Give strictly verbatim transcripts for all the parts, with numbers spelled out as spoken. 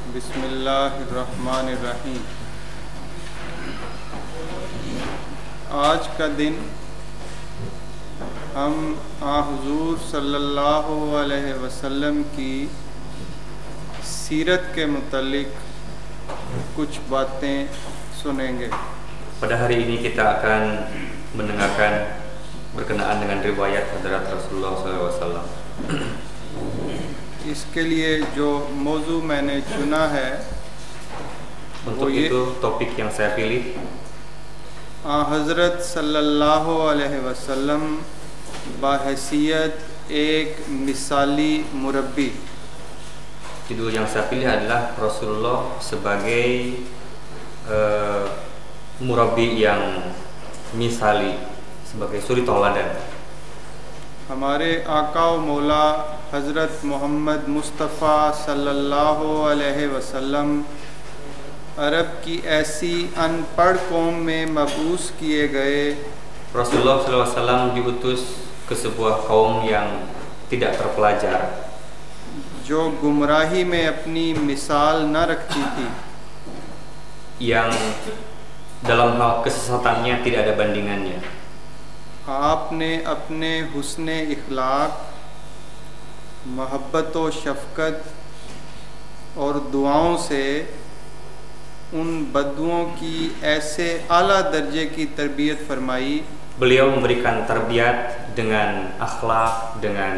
बिस्मिल्लाहिर्रहमानिर्रहीम। आज का दिन हम आ हुज़ूर सल्लल्लाहु अलैहि वसल्लम की सीरत के मुतालिक कुछ बातें सुनेंगे। Pada hari ini kita akan mendengarkan berkenaan dengan riwayat Hadrat Rasulullah shallallahu alaihi wasallam. इसके लिए जो मौजू मैंने चुना है Untuk itu topik yang saya pilih आ हज़रत सल्लल्लाहु अलैहि वसल्लम बाहैसियत एक मिसाली मुरब्बी। Judul yang saya pilih adalah Rasulullah sebagai uh, murabbi yang misali, sebagai suri tauladan. हमारे आका व मौला हज़रत मोहम्मद मुस्तफ़ा सल्लल्लाहु अलैहि वसल्लम अरब की ऐसी अनपढ़ कौम में मबूस किए गए। Rasulullah shallallahu alaihi wasallam diutus ke sebuah kaum yang tidak terpelajar, जो गुमराही में अपनी मिसाल न रखती थी, yang dalam hal kesesatannya tidak ada bandingannya. आपने अपने हुस्ने इखलाक, मोहब्बत व शफ़क़त और दुआओं से उन बद्दुओं की ऐसे आला दर्जे की तरबियत फरमाई। Beliau memberikan terbiat dengan akhlak, dengan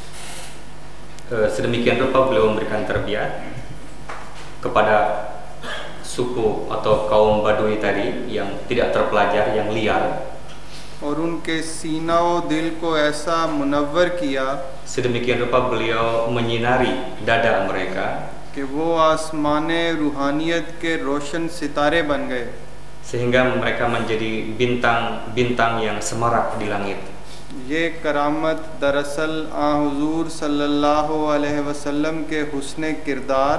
uh, sedemikian rupa beliau memberikan terbiat kepada suku atau kaum Badui tadi yang tidak terpelajar, yang liar, और उनके सीना व दिल को ऐसा मुनव्वर किया sedemikian rupa beliau menyinari dada mereka कि वो आसमाने रूहानियत के रोशन सितारे बन गए। sehingga mereka menjadi bintang-bintang yang semarak di langit. ये करामत दरअसल आ हुज़ूर सल्लल्लाहु अलैहि वसल्लम के हुस्ने किरदार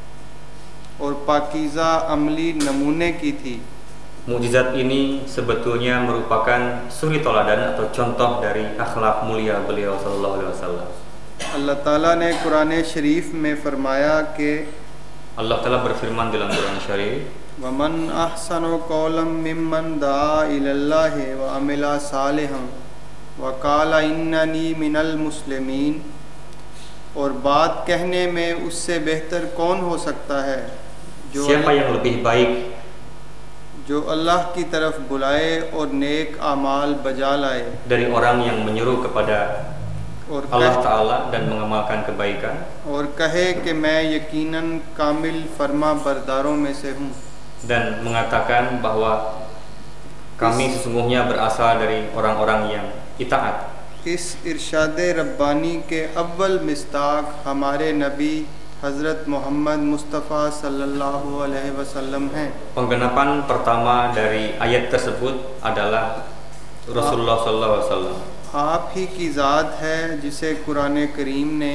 और पाकीज़ा अमली नमूने की थी। Mukjizat ini sebetulnya merupakan suri tauladan atau contoh dari akhlak mulia beliau sallallahu alaihi wasallam. अल्लाह ताला ने कुरान शरीफ में फरमाया कि Allah Ta'ala berfirman dalam Quran Syarif, वमन अहसनु कौलम मिम्मन दआ इलल्लाहि व अमिला सालिहन व क़ाला इन्ननी मिनल मुस्लिमीन। और बात कहने में उससे बेहतर कौन हो सकता है जो siapa yang lebih baik जो अल्लाह की तरफ बुलाए और नेक आमाल बजा लाए dari orang yang menyeru kepada और Allah कह, Ta'ala dan mengamalkan kebaikan, और कहे कि मैं यकीनन कामिल फरमा बरदारों में से हूँ। dan mengatakan bahwa kami sesungguhnya berasal dari orang-orang yang itaat. इस इरशाद रब्बानी के अव्वल मिस्ताक हमारे नबी हज़रत मोहम्मद मुस्तफ़ा सल्लल्लाहु अलैहि वसल्लम हैं। Penggenapan pertama dari ayat tersebut adalah Rasulullah sallallahu alaihi wasallam. आप ही की ज़ात है जिसे कुरान करीम ने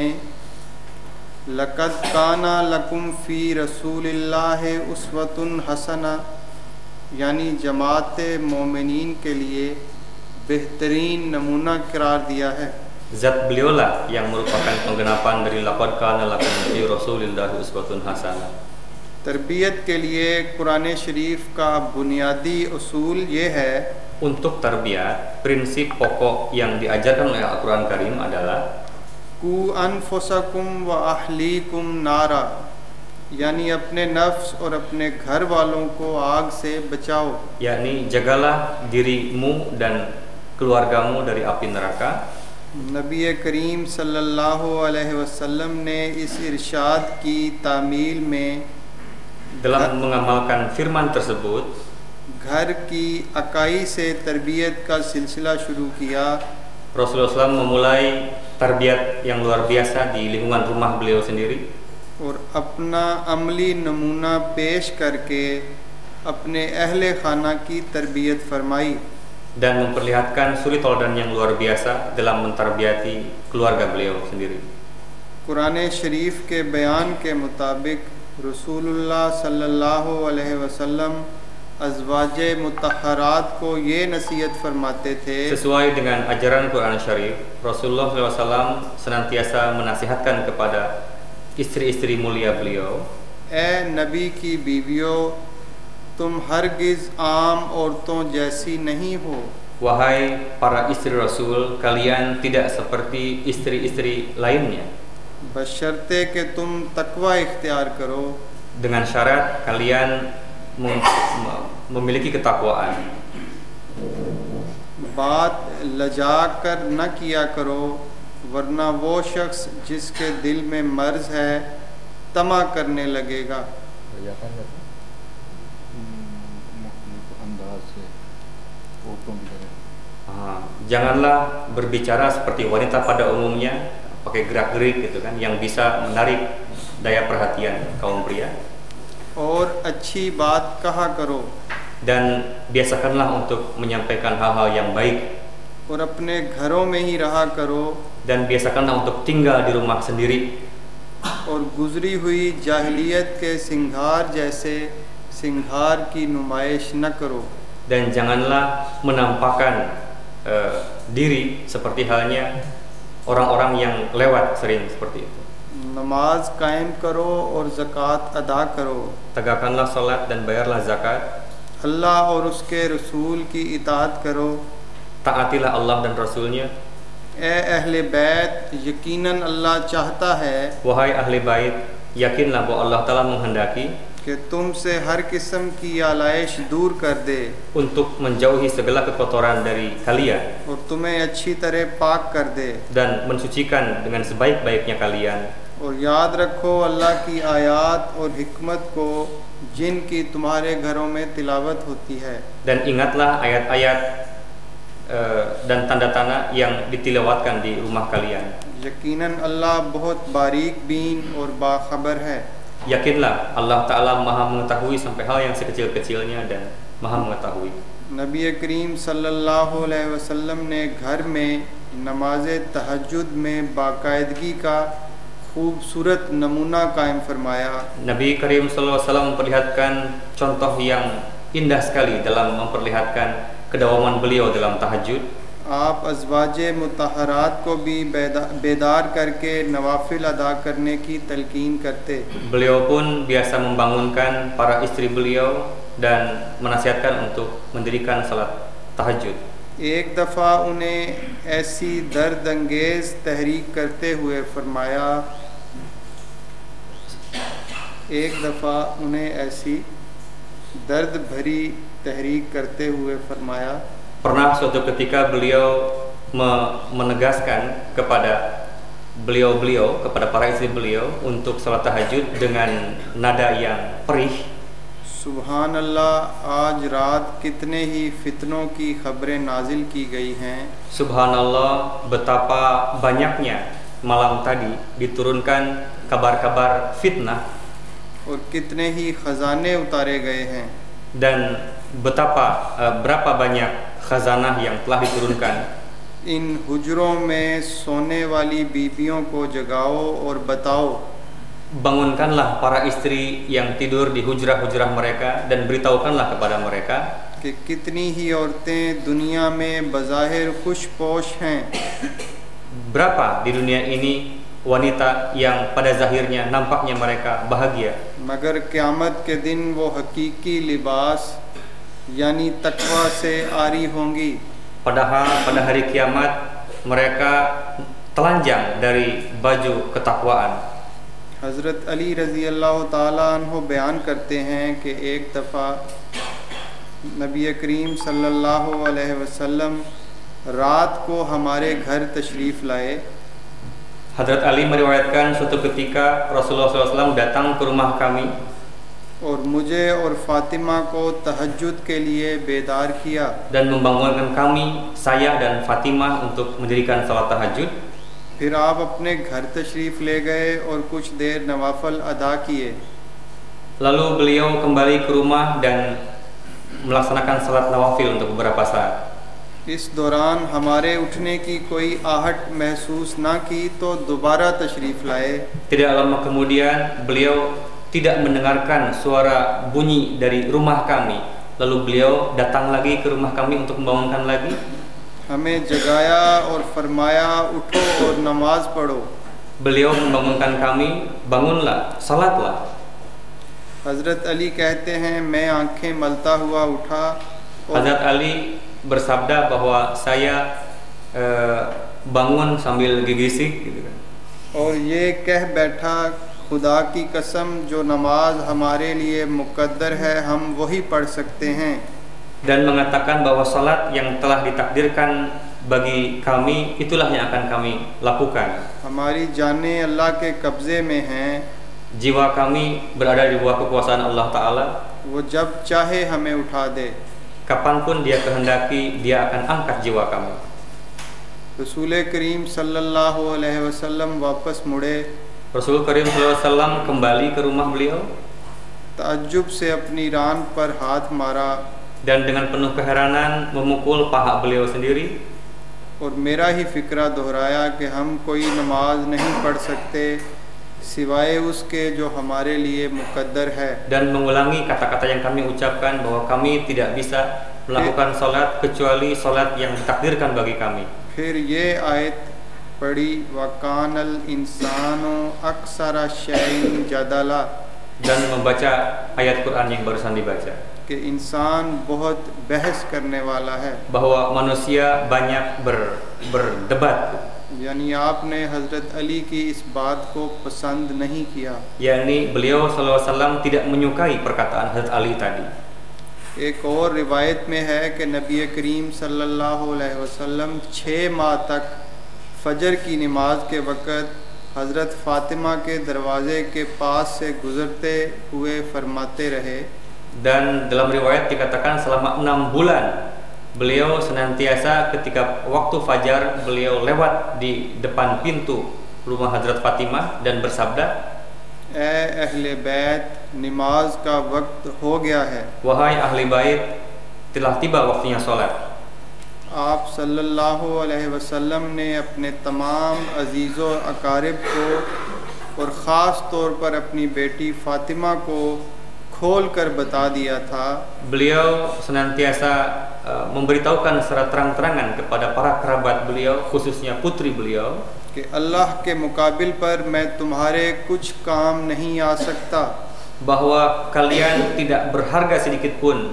लक़द काना लकुम फ़ी रसूलिल्लाहि उस्वतुन हसना, यानी जमात मोमिनीन के लिए बेहतरीन नमूना करार दिया है। Zat beliaulah yang merupakan penggenapan dari laqad kana lakum fi rasulillahi uswatun hasanah. तरबियत के लिए कुरान शरीफ का बुनियादी उसूल ये है, Untuk tarbiyat, prinsip pokok yang diajarkan oleh Al-Quran Karim adalah कु अनफुसकुम व अहलीकुम नारा, यानी अपने नफ्स और अपने घर वालों को आग से बचाओ। yakni jagalah dirimu dan keluargamu dari api neraka. नबी करीम सल्लल्लाहु अलैहि वसल्लम ने इस इरशाद की तामील में Dalam mengamalkan firman tersebut, घर की अकाई से तरबियत का सिलसिला शुरू किया Rasulullah shallallahu alaihi wasallam memulai tarbiyat yang luar biasa di lingkungan rumah beliau sendiri, और अपना अमली नमूना पेश करके अपने अहले खाना की तरबियत फरमाई dan memperlihatkan suri tauladan yang luar biasa dalam mentarbiyati keluarga beliau sendiri. Quran शरीफ के बयान के मुताबिक रसूलुल्लाह सल्लल्लाहु अलैहि वसल्लम अज़वाजे मुतहरात को ये नसीहत फरमाते थे। Sesuai dengan ajaran Quran Syarif, Rasulullah shallallahu alaihi wasallam senantiasa menasihatkan kepada istri-istri mulia beliau ए नबी की बीवियों, तुम हरगिज आम औरतों जैसी नहीं हो. Wahai para istri Rasul, kalian tidak seperti istri-istri lainnya. बशर्ते कि तुम तकवा इख्तियार करो. Dengan syarat kalian mem memiliki ketakwaan. बात लजा कर न किया करो, वरना वो शख्स जिसके दिल में मर्ज है तमा करने लगेगा. Ah, janganlah berbicara seperti wanita pada umumnya, pakai gerak-gerik gitu kan, yang bisa menarik daya perhatian kaum pria. और अच्छी बात कहा करो. Dan biasakanlah untuk menyampaikan hal-hal yang baik. और अपने घरों में ही रहा करो. Dan biasakanlah untuk tinggal di rumah sendiri. और गुजरी हुई जाहिलियत के सिंगार जैसे सिंगार की नुमाइश न करो. Dan janganlah menampakkan uh, diri seperti halnya orang-orang yang lewat sering seperti itu. नमाज कायम करो और ज़कात अदा करो. Tegakkanlah salat dan bayarlah zakat. अल्लाह और उसके रसूल की इताअत करो. Taatilah Allah dan Rasulnya. ए अहले बैत, यकीनन अल्लाह चाहता है. Wahai ahli bait, yakinlah bahwa Allah Ta'ala menghendaki कि तुमसे हर किस्म की आलाइश दूर कर दे. untuk menjauhi segala kekotoran dari kalian. और तुम्हें अच्छी तरह पाक कर दे. Dan mensucikan dengan sebaik-baiknya kalian. और याद रखो अल्लाह की आयात और हिकमत को जिनकी तुम्हारे घरों में तिलावत होती है. Dan ingatlah ayat-ayat uh, dan tanda-tanda yang ditilawatkan di rumah kalian. यकीनन अल्लाह बहुत बारीक बीन और बाखबर है. Yakinlah Allah Ta'ala maha mengetahui sampai hal yang sekecil-kecilnya dan maha mengetahui. नबी करीम सल्लल्लाहु अलैहि वसल्लम ने घर में नमाज तहज्जुद में बाकायदगी का खूबसूरत नमूना कायम फरमाया. Nabi Karim Sallallahu Alaihi Wasallam memperlihatkan contoh yang indah sekali dalam memperlihatkan kedawaman beliau dalam tahajud. आप अज़वाजे मुतहरात को भी बेदार करके नवाफिल अदा करने की तलकीन करते. Beliau pun biasa membangunkan para istri beliau dan menasihatkan untuk mendirikan salat tahajud. एक दफ़ा उन्हें ऐसी दर्द अंगेज़ तहरीक करते हुए फरमाया एक दफ़ा उन्हें ऐसी दर्द भरी तहरीक करते हुए फरमाया. Pernah suatu ketika beliau menegaskan kepada beliau-beliau, kepada para istri beliau untuk salat tahajud dengan nada yang perih. सुभान अल्लाह, आज रात कितने ही फितनों की खबरें नाजिल की गई हैं. Subhanallah, betapa banyaknya malam tadi diturunkan kabar-kabar fitnah. और कितने ही खजाने उतारे गए हैं. Dan betapa uh, berapa banyak khazanah yang telah diturunkan. इन हुजरों में सोने वाली बीबियों को जगाओ और बताओ. Bangunkanlah para istri yang tidur di hujrah-hujrah mereka dan beritahukanlah kepada mereka कि कितनी ही औरतें दुनिया में बज़ाहिर खुशपोश हैं. Berapa di dunia ini wanita yang pada zahirnya nampaknya mereka bahagia, मगर क़यामत के दिन वो हकीकी लिबास यानी तकवा से आरी होंगी. padahal pada hari kiamat mereka telanjang dari baju ketakwaan. हज़रत अली रज़ी अल्लाह ताला अन्हु बयान करते हैं कि एक दफ़ा नबी करीम सल्लल्लाहु अलैहि वसल्लम रात को हमारे घर तशरीफ़ लाए. Hadrat Ali meriwayatkan suatu ketika Rasulullah shallallahu alaihi wasallam datang ke rumah kami और मुझे और फातिमा को तहज्जुद के लिए बेदार किया. dan membangunkan kami, saya dan Fatimah untuk mendirikan salat tahajud. फिर आप अपने घर तशरीफ़ ले गए और कुछ देर नवाफल अदा किए. Lalu beliau kembali ke rumah dan melaksanakan salat nawafil untuk beberapa saat. इस दौरान हमारे उठने की कोई आहट महसूस ना की तो दोबारा तशरीफ़ लाए. Tidak lama kemudian beliau tidak mendengarkan suara bunyi dari rumah kami. Lalu beliau datang lagi ke rumah kami untuk membangunkan lagi. हमें जगाया और फरमाया उठो और नमाज पढ़ो. Beliau membangunkan kami, bangunlah, salatlah. हज़रत अली कहते हैं मैं आंखें मलता हुआ उठा और Hazrat Ali bersabda bahwa saya uh, bangun sambil gigisik gitu kan. और ये कह बैठा खुदा की कसम जो नमाज हमारे लिए मुकद्दर है हम वही पढ़ सकते हैं dan mengatakan bahwa salat yang telah ditakdirkan bagi kami itulah yang akan kami lakukan. हमारी जानें अल्लाह के कब्ज़े में हैं, Jiwa kami berada di bawah kekuasaan Allah Ta'ala. वो जब चाहे हमें उठा दे. Kapanpun dia kehendaki, dia akan angkat jiwa kami. रसूल करीम सल्लल्लाहु अलैहि वसल्लम वापस मुड़े, Rasul Karim Sallallahu Alaihi Wasallam kembali ke rumah beliau ताज्जुब से अपनी रान पर हाथ मारा dan dengan penuh keheranan memukul paha beliau sendiri और मेरा ही फिक्रा दोहराया कि हम कोई नमाज नहीं पढ़ सकते सिवाय उसके जो हमारे लिए मुकद्दर है dan mengulangi kata-kata yang kami ucapkan bahwa kami tidak bisa melakukan salat kecuali salat yang ditakdirkan bagi kami. फिर ये आयत पढ़ी वकानल इंसानो अक्सरा शैइन जदला dan membaca ayat Quran yang barusan dibaca कि इंसान बहुत बहस करने वाला है bahwa manusia banyak ber, berdebat, यानी आपने हज़रत अली की इस बात को पसंद नहीं किया, yakni beliau Sallallahu Alaihi Wasallam tidak menyukai perkataan Hazrat Ali tadi. एक और रिवायत में है कि नबी करीम सल्लल्लाहु अलैहि वसल्लम छः माह तक फजर की नमाज के वक़्त हज़रत फ़ातिमा के दरवाज़े के पास से गुज़रते हुए फरमाते रहे Dan dalam riwayat dikatakan selama enam bulan beliau senantiasa ketika waktu fajar beliau lewat di depan pintu rumah Hazrat Fatimah dan bersabda, ए अहले बैत नमाज का वक्त हो गया है, wahai ahli bait telah tiba waktunya salat. आप सल्लल्लाहु अलैहि वसल्लम ने अपने तमाम अजीज़ों अकारिब को और ख़ास तौर पर अपनी बेटी फ़ातिमा को खोल कर बता दिया था Beliau senantiasa uh, memberitahukan secara terang-terangan kepada para kerabat beliau, khususnya putri beliau, कि अल्लाह के मुकाबिल पर मैं तुम्हारे कुछ काम नहीं आ सकता, bahwa kalian tidak berharga sedikit pun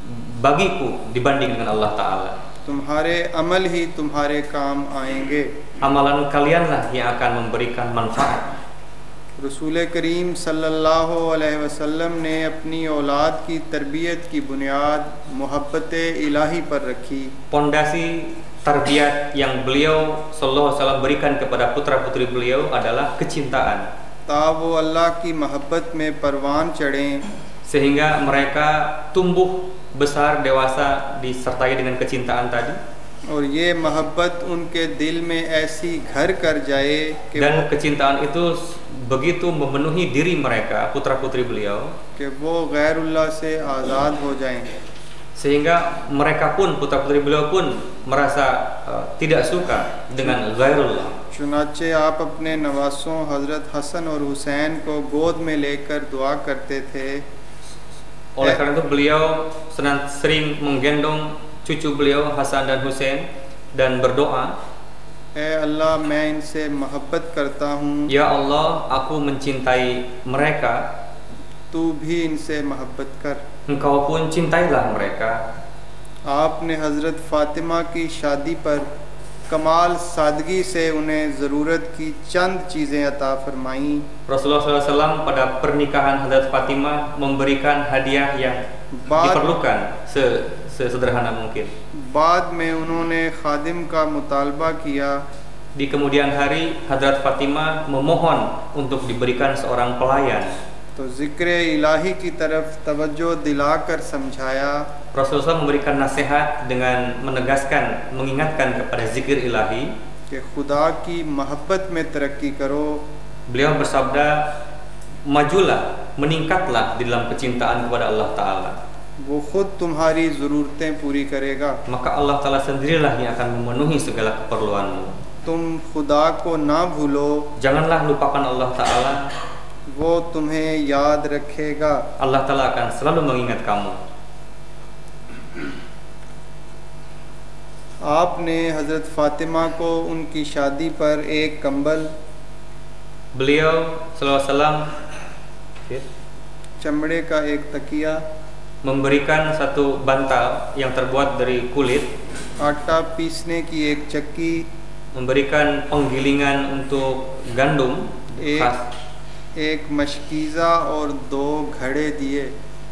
bagiku dibanding dengan Allah Ta'ala. तुम्हारे अमल ही तुम्हारे काम आएंगे. Amalan kalianlah yang akan memberikan manfaat. रसूल करीम सल्लल्लाहु अलैहि वसल्लम ने अपनी औलाद की तरबियत की बुनियाद मोहब्बत इलाही पर रखी. Pondasi tarbiyat yang beliau Sallallahu Alaihi Wasallam berikan kepada putra-putri beliau adalah kecintaan. ता वो अल्लाह की मोहब्बत में परवान चढ़ें, sehingga mereka tumbuh besar dewasa disertai dengan kecintaan tadi. और ये मोहब्बत उनके दिल में ऐसी घर कर जाए कि Dan kecintaan itu begitu memenuhi diri mereka, putra-putri beliau, कि वो गैरुल्लाह से आज़ाद हो जाएं. sehingga mereka pun, putra-putri beliau pun merasa uh, tidak suka dengan ghairullah. चुनाचे आप अपने नवासों हज़रत हसन और हुसैन को गोद में लेकर दुआ करते थे. Oleh karena itu beliau senang sering menggendong cucu beliau Hasan dan Husain dan berdoa, ए अल्लाह मैं इनसे मोहब्बत करता हूँ, Ya Allah, aku mencintai mereka, तू भी इनसे मोहब्बत कर. Engkau pun cintailah mereka. आपने हज़रत फ़ातिमा की शादी पर कमाल सादगी से उन्हें ज़रूरत की चंद चीज़ें अता फरमाईं. Rasulullah Sallallahu Alaihi Wasallam pada pernikahan Hazrat Fatimah memberikan hadiah yang Ba- diperlukan se sesederhana mungkin. बाद में उन्होंने खादिम का मुतालबा किया Di kemudian hari Hazrat Fatimah memohon untuk diberikan seorang pelayan. तो ज़िक्र इलाही की तरफ तवज्जो दिलाकर समझाया Rasulullah memberikan nasihat dengan menegaskan, mengingatkan kepada zikir ilahi. कि खुदा की मोहब्बत में तरक्की करो. Beliau bersabda, majulah, meningkatlah di dalam kecintaan kepada Allah Ta'ala. वो खुद तुम्हारी ज़रूरतें पूरी करेगा. Maka Allah Ta'ala sendirilah yang akan memenuhi segala keperluanmu. तुम खुदा को ना भूलो, Janganlah lupakan Allah Ta'ala. वो तुम्हें याद रखेगा. Allah Ta'ala akan selalu mengingat kamu. आपने हज़रत फ़ातिमा को उनकी शादी पर एक कंबल Beliau Sallallahu Alaihi Wasallam चमड़े का एक तकिया, memberikan satu bantal yang terbuat dari kulit, आटा पीसने की एक चक्की, memberikan penggilingan untuk gandum, एक khas, एक मशकीज़ा और दो घड़े दिए,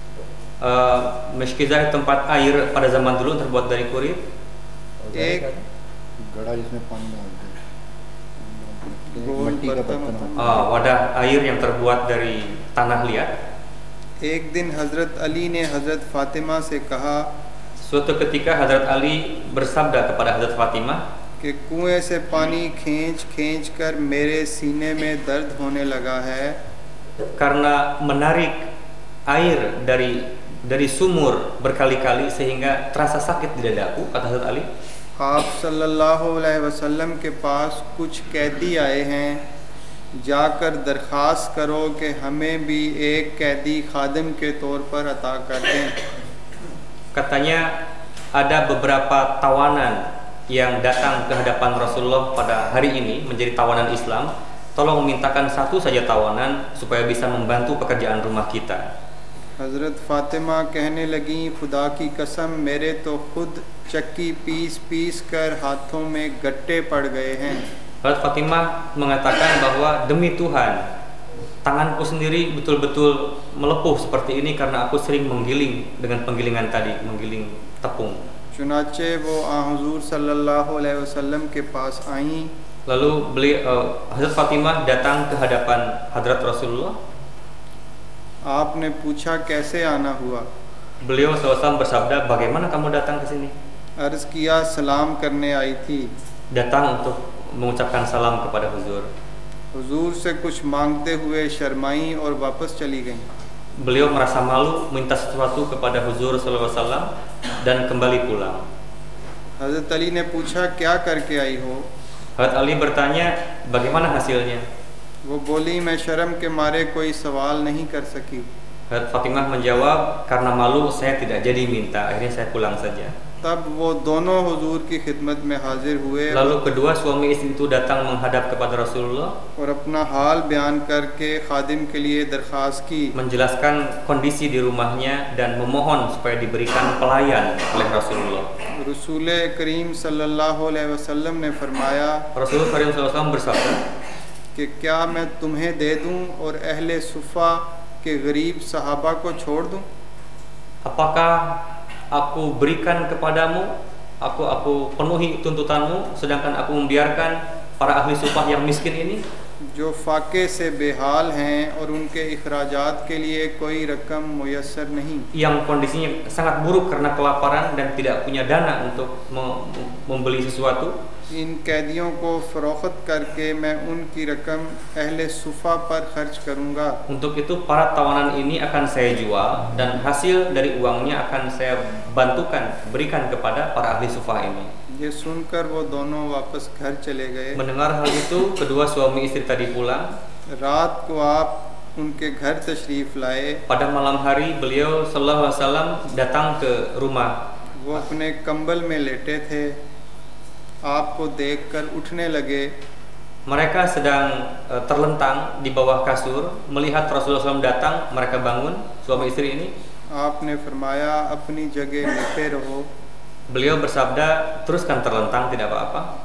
uh, meskizah tempat air pada zaman dulu terbuat dari kulit, एक गड़ा जिसमें पानी डालते हैं, गोल मिट्टी का बर्तन बर्तन होता होता uh, wadah air yang terbuat dari tanah liat. एक दिन हज़रत अली ने हज़रत फ़ातिमा से कहा Suatu ketika Hadrat Ali bersabda kepada Hadrat Fatimah, कि कुएं से पानी खींच खींच कर मेरे सीने में दर्द होने लगा है, karena menarik air dari dari sumur berkali-kali sehingga terasa sakit di dadaku, kata Hadrat Ali. आप सल्लल्लाहु अलैहि वसल्लम के पास कुछ कैदी आए हैं, जाकर दरख्वास्त करो कि हमें भी एक कैदी खादिम के तौर पर अता कर दें। Katanya ada beberapa tawanan yang datang ke hadapan Rasulullah pada hari ini menjadi tawanan Islam. Tolong mintakan satu saja tawanan supaya bisa membantu pekerjaan rumah kita. हज़रत फ़ातिमा कहने लगी, खुदा की कसम मेरे तो खुद चक्की पीस पीस कर हाथों में गट्टे पड़ गए हैं। Hadrat Fatimah mengatakan bahwa demi Tuhan, tanganku sendiri betul-betul melepuh seperti ini karena aku sering menggiling dengan penggilingan tadi, menggiling tepung. चुनाचे वो आ हुज़ूर सल्लल्लाहु अलैहि वसल्लम के पास आईं, Lalu beli, uh, Hadrat Fatimah datang ke hadapan Hadrat Rasulullah. आपने पूछा कैसे आना हुआ? Beliau shallallahu alaihi wasallam bersabda, bagaimana kamu datang ke sini? अर्ज़ किया सलाम करने आई थी। Datang untuk mengucapkan salam kepada Huzur. हुजूर से कुछ मांगते हुए शर्माई और वापस चली गईं। Beliau merasa malu minta sesuatu kepada Huzur sallallahu alaihi wasallam dan kembali pulang. हज़रत अली ने पूछा क्या करके आई हो? Hadrat Ali bertanya, bagaimana hasilnya? वो बोली मैं शर्म के मारे कोई सवाल नहीं कर सकी। Hadrat Fatimah menjawab, karena malu saya tidak jadi minta, akhirnya saya pulang saja. तब वो दोनों हुजूर की खिदमत में हाजिर हुए Lalu kedua suami istri itu datang menghadap kepada Rasulullah, और अपना हाल बयान करके खादिम के लिए दरख्वास्त की। menjelaskan kondisi di rumahnya dan memohon supaya diberikan pelayan oleh Rasulullah. रसूल करीम सल्लल्लाहु अलैहि वसल्लम ने फरमाया Rasulullah sallallahu alaihi wasallam bersabda, कि क्या मैं तुम्हें दे दूं और अहले सुफ़ा के गरीब सहाबा को छोड़ दूं? apakah aku berikan kepadamu, aku aku penuhi tuntutanmu, sedangkan aku membiarkan para ahli sufah yang miskin ini, जो फ़ाक़े से बेहाल हैं और उनके इखराजात के लिए कोई रकम मुयस्सर नहीं, yang kondisinya sangat buruk karena kelaparan dan tidak punya dana untuk me- membeli sesuatu. इन कैदियों को फ़रोख्त करके मैं उनकी रकम अहले सुफ़ा पर खर्च करूँगा। Untuk itu para tawanan ini akan saya jual dan hasil dari uangnya akan saya bantukan, berikan kepada para ahli sufah ini. ये सुनकर वो दोनों वापस घर चले गए। Mendengar hal itu, kedua suami istri tadi pulang. रात को आप उनके घर तशरीफ़ लाए। Pada malam hari beliau sallallahu alaihi wasallam datang ke rumah. वो अपने कंबल में लेटे थे, आपको देखकर उठने लगे। Mereka sedang uh, terlentang di bawah kasur, melihat Rasulullah shallallahu alaihi wasallam datang, mereka bangun, suami istri ini. आपने फरमाया अपनी जगह लेटे रहो, Beliau bersabda, teruskan terlentang, tidak apa-apa.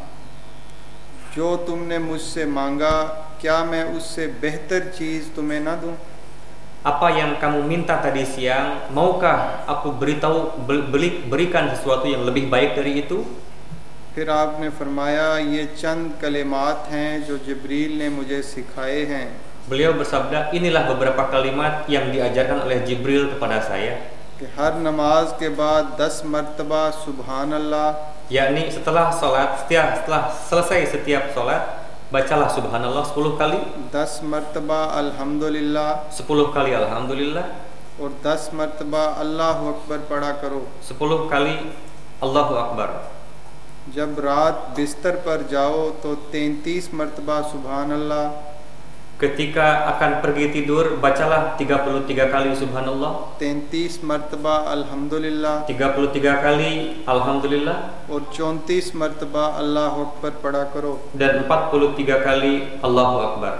जो तुमने मुझसे मांगा क्या मैं उससे बेहतर चीज़ तुम्हें ना दूं? Apa yang kamu minta tadi siang, maukah aku beritahu beli, berikan sesuatu yang lebih baik dari itu? फिर आपने फरमाया ये चंद कलिमात हैं जो जिब्रील ने मुझे सिखाए हैं। Beliau bersabda, inilah beberapa kalimat yang diajarkan oleh Jibril kepada saya, कि हर नमाज के बाद दस मरतबा सुबहान अल्लाह, yakni setelah sholat, setiap setelah selesai setiap sholat, bacalah subhanallah sepuluh kali, दस मरतबा अल्हम्दुलिल्लाह sepuluh kali alhamdulillah, और दस मरतबा अल्लाह अकबर पढ़ा करो। sepuluh kali Allahu Akbar. जब रात बिस्तर पर जाओ तो तैंतीस मरतबा सुबहान अल्लाह, Ketika akan pergi tidur, bacalah tiga puluh tiga kali subhanallah, तैंतीस मरतबा अल्हम्दुलिल्लाह tiga puluh tiga kali alhamdulillah, और चौंतीस मरतबा अल्लाह अकबर पढ़ा करो। dan empat puluh tiga kali Allahu Akbar.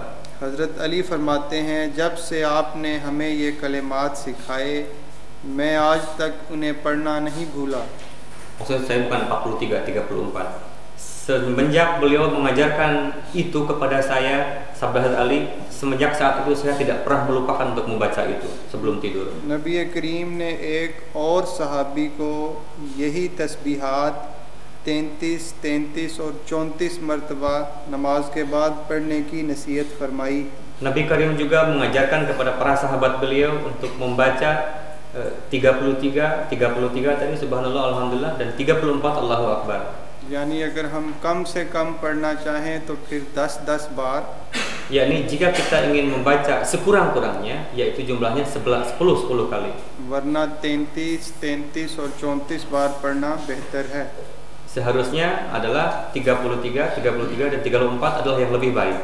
हज़रत अली फरमाते हैं, जब से आपने हमें ये कलिमात सिखाए मैं आज तक उन्हें पढ़ना नहीं भूला. Maksud saya bukan empat puluh tiga, tiga puluh empat. Semenjak beliau mengajarkan itu kepada saya, sabda Hazrat Ali, semenjak saat itu saya tidak pernah melupakan untuk membaca itu sebelum tidur. नबी करीम ने एक और सहाबी को यही तस्बीहात तैंतीस, तैंतीस और चौंतीस मरतबा नमाज के बाद पढ़ने की नसीहत फरमाई. Nabi Karim juga mengajarkan kepada para sahabat beliau untuk membaca uh, tiga puluh tiga, tiga puluh tiga tadi subhanallah alhamdulillah dan tiga puluh empat Allahu Akbar. यानी अगर हम कम से कम पढ़ना चाहें तो फिर दस दस बार, yakni jika kita ingin membaca sekurang-kurangnya yaitu jumlahnya sepuluh sepuluh kali. वरना तैंतीस, तैंतीस और चौंतीस बार पढ़ना बेहतर है. Seharusnya adalah tiga puluh tiga, tiga puluh tiga dan tiga puluh empat adalah yang lebih baik.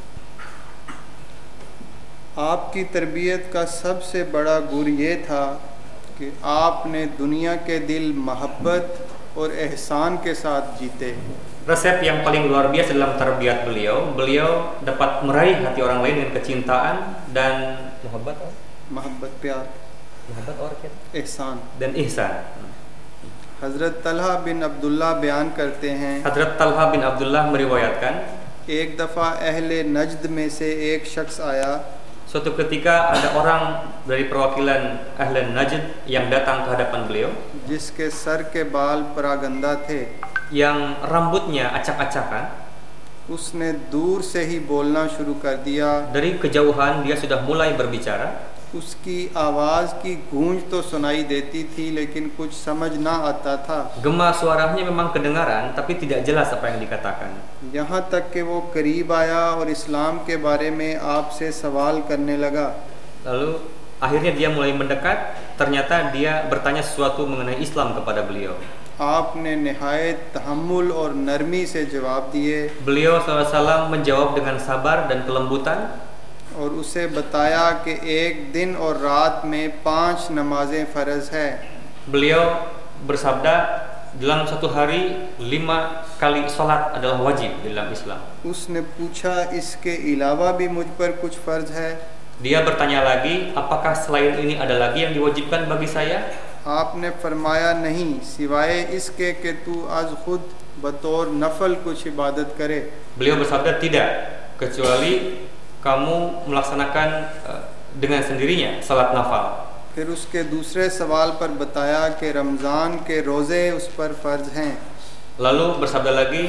आपकी तरबियत का सबसे बड़ा गुर ये था कि आपने दुनिया के दिल मोहब्बत और एहसान के साथ जीते. Resep yang paling luar biasa dalam tarbiyat beliau, beliau dapat meraih hati orang lain dengan kecintaan dan muhabbat, मोहब्बत प्यार, muhabbat और क्या? एहसान. Dan ihsan. हज़रत तलहा बिन अब्दुल्ला बयान करते हैं, Hadrat Talha bin Abdullah meriwayatkan, एक दफ़ा अहले नजद में से एक शख्स आया suatu ketika ada orang dari perwakilan Ahlan Najd yang datang ke hadapan beliau, जिसके सर के बाल परागंदा थे. yang rambutnya acak-acakan. उसने दूर से ही बोलना शुरू कर दिया. Dari kejauhan dia sudah mulai berbicara. उसकी आवाज़ की गूंज तो सुनाई देती थी लेकिन कुछ समझ ना आता था. Gema suaranya memang kedengaran tapi tidak jelas apa yang dikatakan. यहाँ तक कि वो करीब आया और इस्लाम के बारे में आपसे सवाल करने लगा. Lalu akhirnya dia mulai mendekat, ternyata dia bertanya sesuatu mengenai Islam kepada beliau. आपने निहायत तहम्मुल और नरमी से जवाब दिए Beliau shallallahu alaihi wasallam menjawab dengan sabar dan kelembutan और उसे बताया कि एक दिन और रात में पांच नमाजें फ़र्ज़ है. Beliau bersabda, dalam satu hari lima kali sholat adalah wajib dalam Islam. उसने पूछा, इसके अलावा भी मुझ पर कुछ फ़र्ज़ है? Dia bertanya lagi, apakah selain ini ada lagi yang diwajibkan bagi saya? आपने फरमाया, नहीं, सिवाय इसके कि तू आज खुद बतौर नफल कुछ इबादत करे. Beliau bersabda, tidak, kecuali kamu melaksanakan uh, dengan sendirinya salat nafal. फिर उसके दूसरे सवाल पर बताया कि रमज़ान के रोज़े उस पर फ़र्ज़ हैं. Lalu bersabda lagi,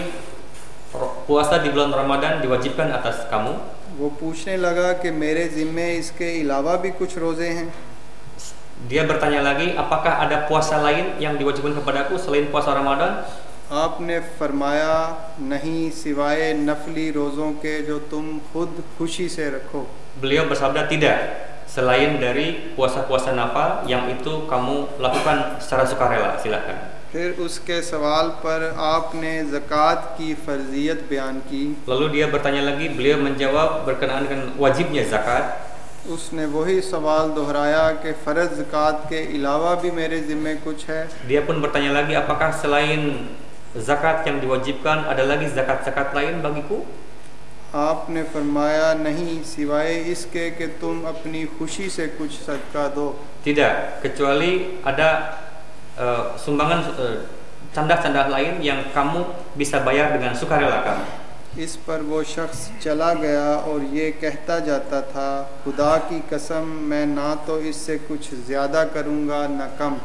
puasa di bulan Ramadan diwajibkan atas kamu. वो पूछने लगा कि मेरे ज़िम्मे इसके अलावा भी कुछ रोज़े हैं? Dia bertanya lagi, apakah ada puasa lain yang diwajibkan kepadaku selain puasa Ramadan? आपने फरमाया, नहीं, सिवाय नफली रोज़ों के जो तुम खुद खुशी से रखो. Beliau bersabda, tidak, selain dari puasa-puasa nafal yang itu kamu lakukan secara sukarela, silakan. फिर उसके सवाल पर आपने ज़कात की फ़र्ज़ियत बयान की. Lalu dia bertanya lagi, beliau menjawab berkenaan dengan wajibnya zakat. उसने वही सवाल दोहराया कि फ़र्ज़ ज़कात के अलावा भी मेरे ज़िम्मे कुछ है? Dia pun bertanya lagi, apakah selain zakat yang diwajibkan ada lagi zakat-zakat lain bagiku? आपने फरमाया, नहीं, सिवाय इसके कि तुम अपनी खुशी से कुछ सदका दो. Tidak, kecuali ada uh, sumbangan uh, canda-canda lain yang kamu bisa bayar dengan sukarela kamu. इस पर वो शख्स चला गया और ये कहता जाता था, खुदा की कसम, मैं ना तो इससे कुछ ज़्यादा करूँगा न कम.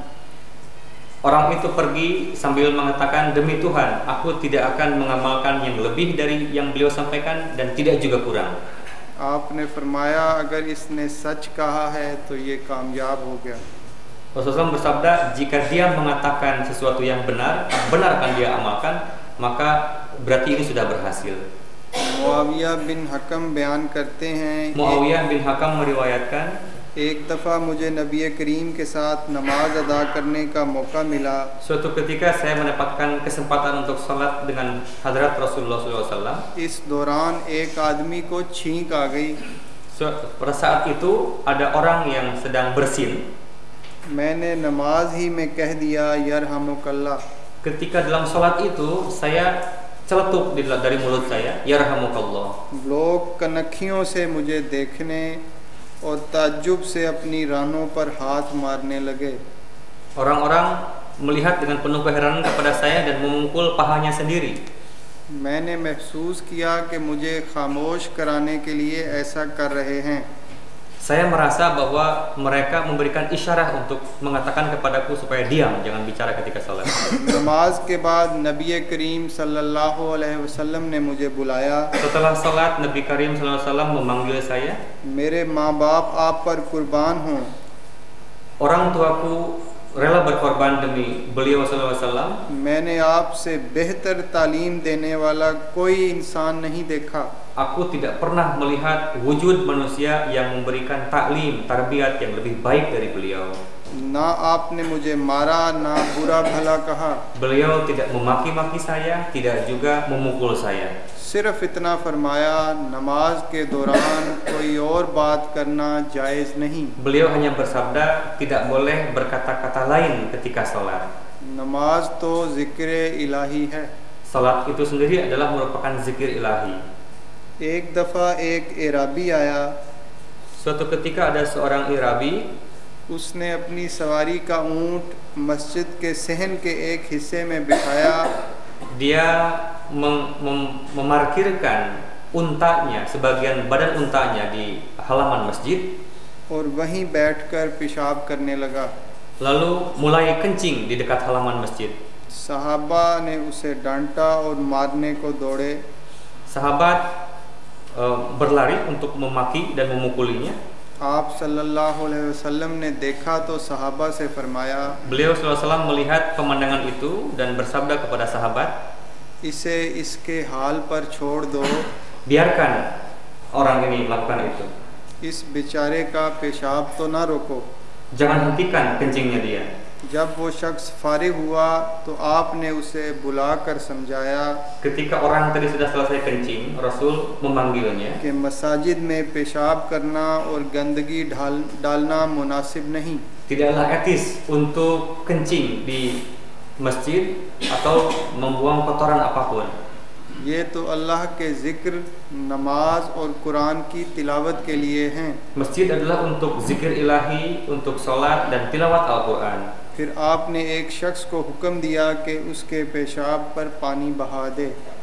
Orang itu pergi sambil mengatakan, demi Tuhan, aku tidak akan mengamalkan yang lebih dari yang beliau sampaikan dan tidak juga kurang. आपने फरमाया, अगर इसने सच कहा है तो ये कामयाब हो गया. Rasulullah bersabda, jika dia mengatakan sesuatu yang benar, benar akan dia amalkan, maka berarti ini sudah berhasil. Muawiya बिन हकम बयान करते हैं, Muawiyah bin Hakam meriwayatkan, एक दफ़ा मुझे नबी करीम के साथ नमाज अदा करने का मौका मिला. suatu ketika saya mendapatkan kesempatan untuk sholat dengan hadrat Rasulullah shallallahu alaihi wasallam. इस दौरान एक आदमी को छींक आ गई. So, pada saat itu ada orang yang sedang bersin. मैंने नमाज ही में कह दिया, यरहमुकल्लाह. Ketika dalam sholat itu saya celetuk dari mulut saya, yarhamukallah. लोग कनखियों से मुझे देखने और ताज्जुब से अपनी रानों पर हाथ मारने लगे. Orang-orang melihat dengan penuh keheranan kepada saya dan memukul pahanya sendiri. मैंने महसूस किया कि मुझे खामोश कराने के लिए ऐसा कर रहे हैं. Saya merasa bahwa mereka memberikan isyarat untuk mengatakan kepadaku supaya diam, jangan bicara ketika salat. नमाज के बाद नबी करीम सल्लल्लाहु अलैहि वसल्लम ने मुझे बुलाया. Setelah salat, Nabi Karim sallallahu alaihi wasallam memanggil saya. मेरे माँ बाप आप पर कुर्बान हों. Orang tuaku rela berkorban demi beliau sallallahu alaihi wasallam. मैंने आपसे बेहतर तालीम देने वाला कोई इंसान नहीं देखा. Aku tidak pernah melihat wujud manusia yang memberikan taklim, tarbiyat yang lebih baik dari beliau. ना आपने मुझे मारा ना बुरा भला कहा. Beliau tidak memaki-maki saya, tidak juga memukul saya. सिर्फ इतना फरमाया, नमाज के दौरान कोई और बात करना जायज़ नहीं. Beliau hanya bersabda, tidak boleh berkata-kata lain ketika salat. नमाज तो ज़िक्र इलाही है. Salat itu sendiri adalah merupakan zikir ilahi. एक दफ़ा एक एराबी आया. Suatu ketika ada seorang Irabi, उसने अपनी सवारी का ऊँट मस्जिद के सहन के एक हिस्से में बिठाया. dia mem mem memarkirkan untanya, sebagian badan untanya di halaman masjid, और वहीं बैठकर पेशाब करने लगा. lalu mulai kencing di dekat halaman masjid. सहाबा ने उसे डांटा और मारने को दौड़े. Sahabat e, berlari untuk memaki dan memukulinya. आप सल्लल्लाहु अलैहि वसल्लम ने देखा तो सहाबा से फरमाया, Beliau sallallahu alaihi wasallam melihat pemandangan itu dan bersabda kepada sahabat, इसे इसके हाल पर छोड़ दो. biarkan orang ini melakukan itu. इस बेचारे का पेशाब तो ना रोको. Jangan hentikan kencingnya dia. जब वो शख्स फारिग हुआ तो आपने उसे बुलाकर समझाया Ketika orang tadi sudah selesai kencing, Rasul memanggilnya कि मसाजिद में पेशाब करना और गंदगी डाल डालना मुनासिब नहीं. tidaklah etis untuk kencing di masjid atau membuang kotoran apapun. ये तो अल्लाह के ज़िक्र, नमाज और कुरान की तिलावत के लिए हैं. Masjid adalah untuk zikir ilahi, untuk sholat dan tilawat Al-Quran. फिर आपने एक शख्स को हुक्म दिया कि उसके पेशाब पर पानी बहा दे.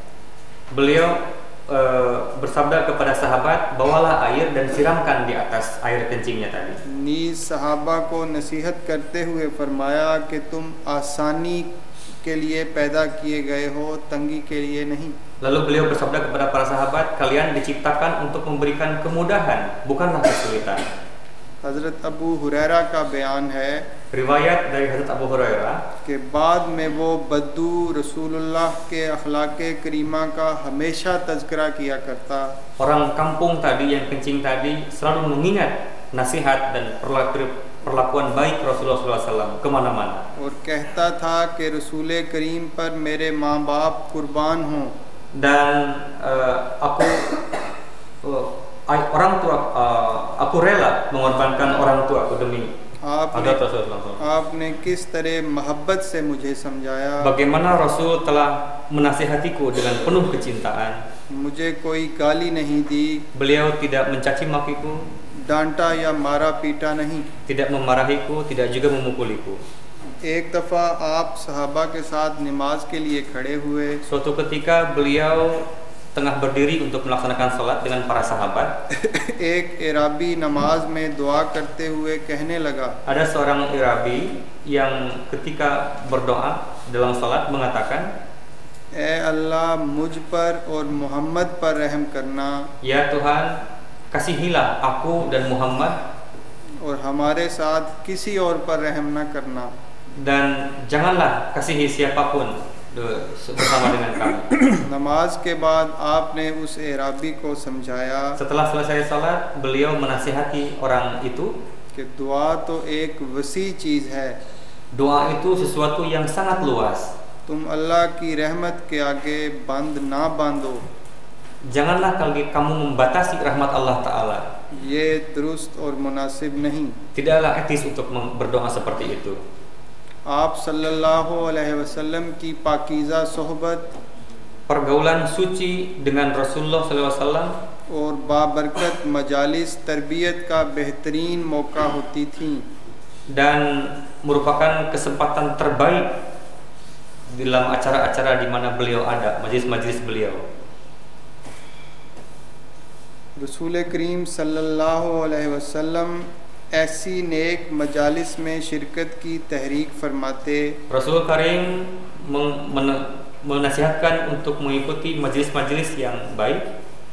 Beliau e, bersabda kepada sahabat, bawalah air dan siramkan di atas air kencingnya tadi. नीज सहाबा को नसीहत करते हुए फरमाया कि तुम आसानी के लिए पैदा किए गए हो, तंगी के लिए नहीं. Lalu beliau bersabda kepada para sahabat, kalian diciptakan untuk memberikan kemudahan, bukanlah kesulitan. हज़रत अबू हुरैरा का बयान है Riwayat dari Hazrat Abu Hurairah कि बाद में वो बद्दू रसूलुल्लाह के अखलाक़े करीमा का हमेशा तज़किरा किया करता. orang kampung tadi yang kencing tadi selalu mengingat nasihat dan perlakuan baik Rasulullah sallallahu alaihi wasallam kemana-mana. और कहता था कि रसूल करीम पर मेरे माँ बाप कुर्बान हों. Dan uh, aku uh, orang tua uh, aku rela mengorbankan orang tua aku demi आपने Rasulullah. आपने किस तरह मोहब्बत से मुझे समझाया. Bagaimana Rasul telah menasihatiku dengan penuh kecintaan. मुझे कोई गाली नहीं दी. Beliau tidak mencaci makiku, डांटा या मारा पीटा नहीं. tidak memarahiku, tidak juga memukuliku. एक दफ़ा आप सहाबा के साथ नमाज के लिए खड़े हुए. Suatu ketika beliau tengah berdiri untuk melaksanakan salat dengan para sahabat. एक इराबी नमाज में दुआ करते हुए कहने लगा, Ada seorang Irabi yang ketika berdoa dalam salat mengatakan, ए अल्लाह मुझ पर और मोहम्मद पर रहम करना Ya Tuhan, kasihilah aku dan Muhammad और हमारे साथ किसी और पर रहम न करना. dan janganlah kasihi siapapun bersama dengan kami. नमाज के बाद आपने उस इराबी को समझाया Setelah selesai salat, beliau menasihati orang itu, कि दुआ तो एक वसी चीज़ है. doa itu sesuatu yang sangat luas. तुम अल्लाह की रहमत के आगे बंद ना बांधो. Janganlah kali kamu membatasi rahmat Allah Ta'ala. ये दुरुस्त और मुनासिब नहीं. Tidaklah etis untuk berdoa seperti itu. आप सल्लल्लाहु अलैहि वसल्लम की पाकीज़ा सोहबत pergaulan suci dengan Rasulullah sallallahu alaihi wasallam और बाबरकत मजालिस तरबियत का बेहतरीन मौका होती थी dan merupakan kesempatan terbaik dalam acara-acara di mana beliau ada, majelis-majelis beliau. रसूल करीम सल्लल्लाहु अलैहि वसल्लम ऐसी नेक मजालिस में शिरकत की तहरीक फरमाते। Rasul Karim men- men- menasihatkan untuk mengikuti majelis-majelis yang baik.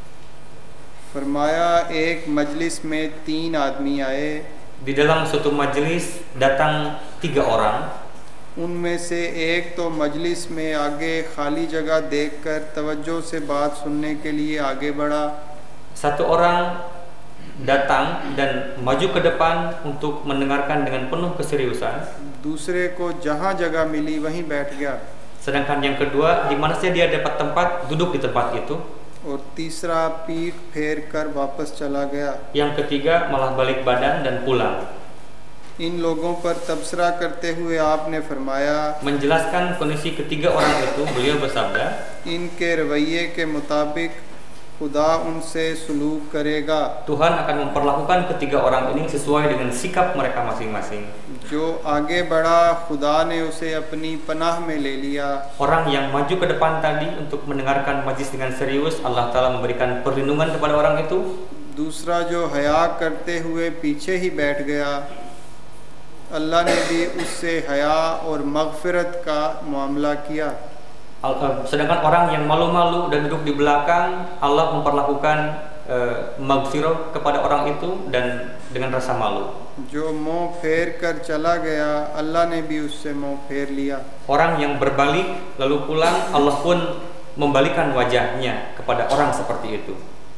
फरमाया एक मजलिस में तीन आदमी आए, Di dalam suatu majelis datang tiga orang. उनमें से एक तो मजलिस में आगे खाली जगह देखकर तवज्जो से बात सुनने के लिए आगे बढ़ा। Satu orang datang dan maju ke depan untuk mendengarkan dengan penuh keseriusan. दूसरे को जहाँ जगह मिली वहीं बैठ गया Sedangkan yang kedua, di mana saja dia dapat tempat, duduk di tempat itu. और तीसरा पीठ फेर कर वापस चला गया। Yang ketiga malah balik badan dan pulang. इन लोगों पर तबसरा करते हुए आपने फरमाया, Menjelaskan kondisi ketiga orang itu, beliau bersabda, इनके रवैये के मुताबिक खुदा उनसे सलूक करेगा। Tuhan akan memperlakukan ketiga orang ini sesuai dengan sikap mereka masing-masing. जो आगे बढ़ा खुदा ने उसे अपनी पनाह में ले लिया। Orang yang maju ke depan tadi untuk mendengarkan majlis dengan serius, Allah Ta'ala memberikan perlindungan kepada orang itu. दूसरा जो हया करते हुए पीछे ही बैठ गया, अल्लाह ने भी उससे हया और मगफिरत का मामला किया। Sedangkan orang yang malu-malu dan duduk di belakang, Allah memperlakukan uh, maghfirah kepada orang itu dan dengan rasa malu. जो मुंह फेर कर चला गया, अल्लाह ने भी उससे मुंह फेर लिया। Orang yang berbalik lalu pulang, Allah pun membalikkan wajahnya kepada orang seperti itu.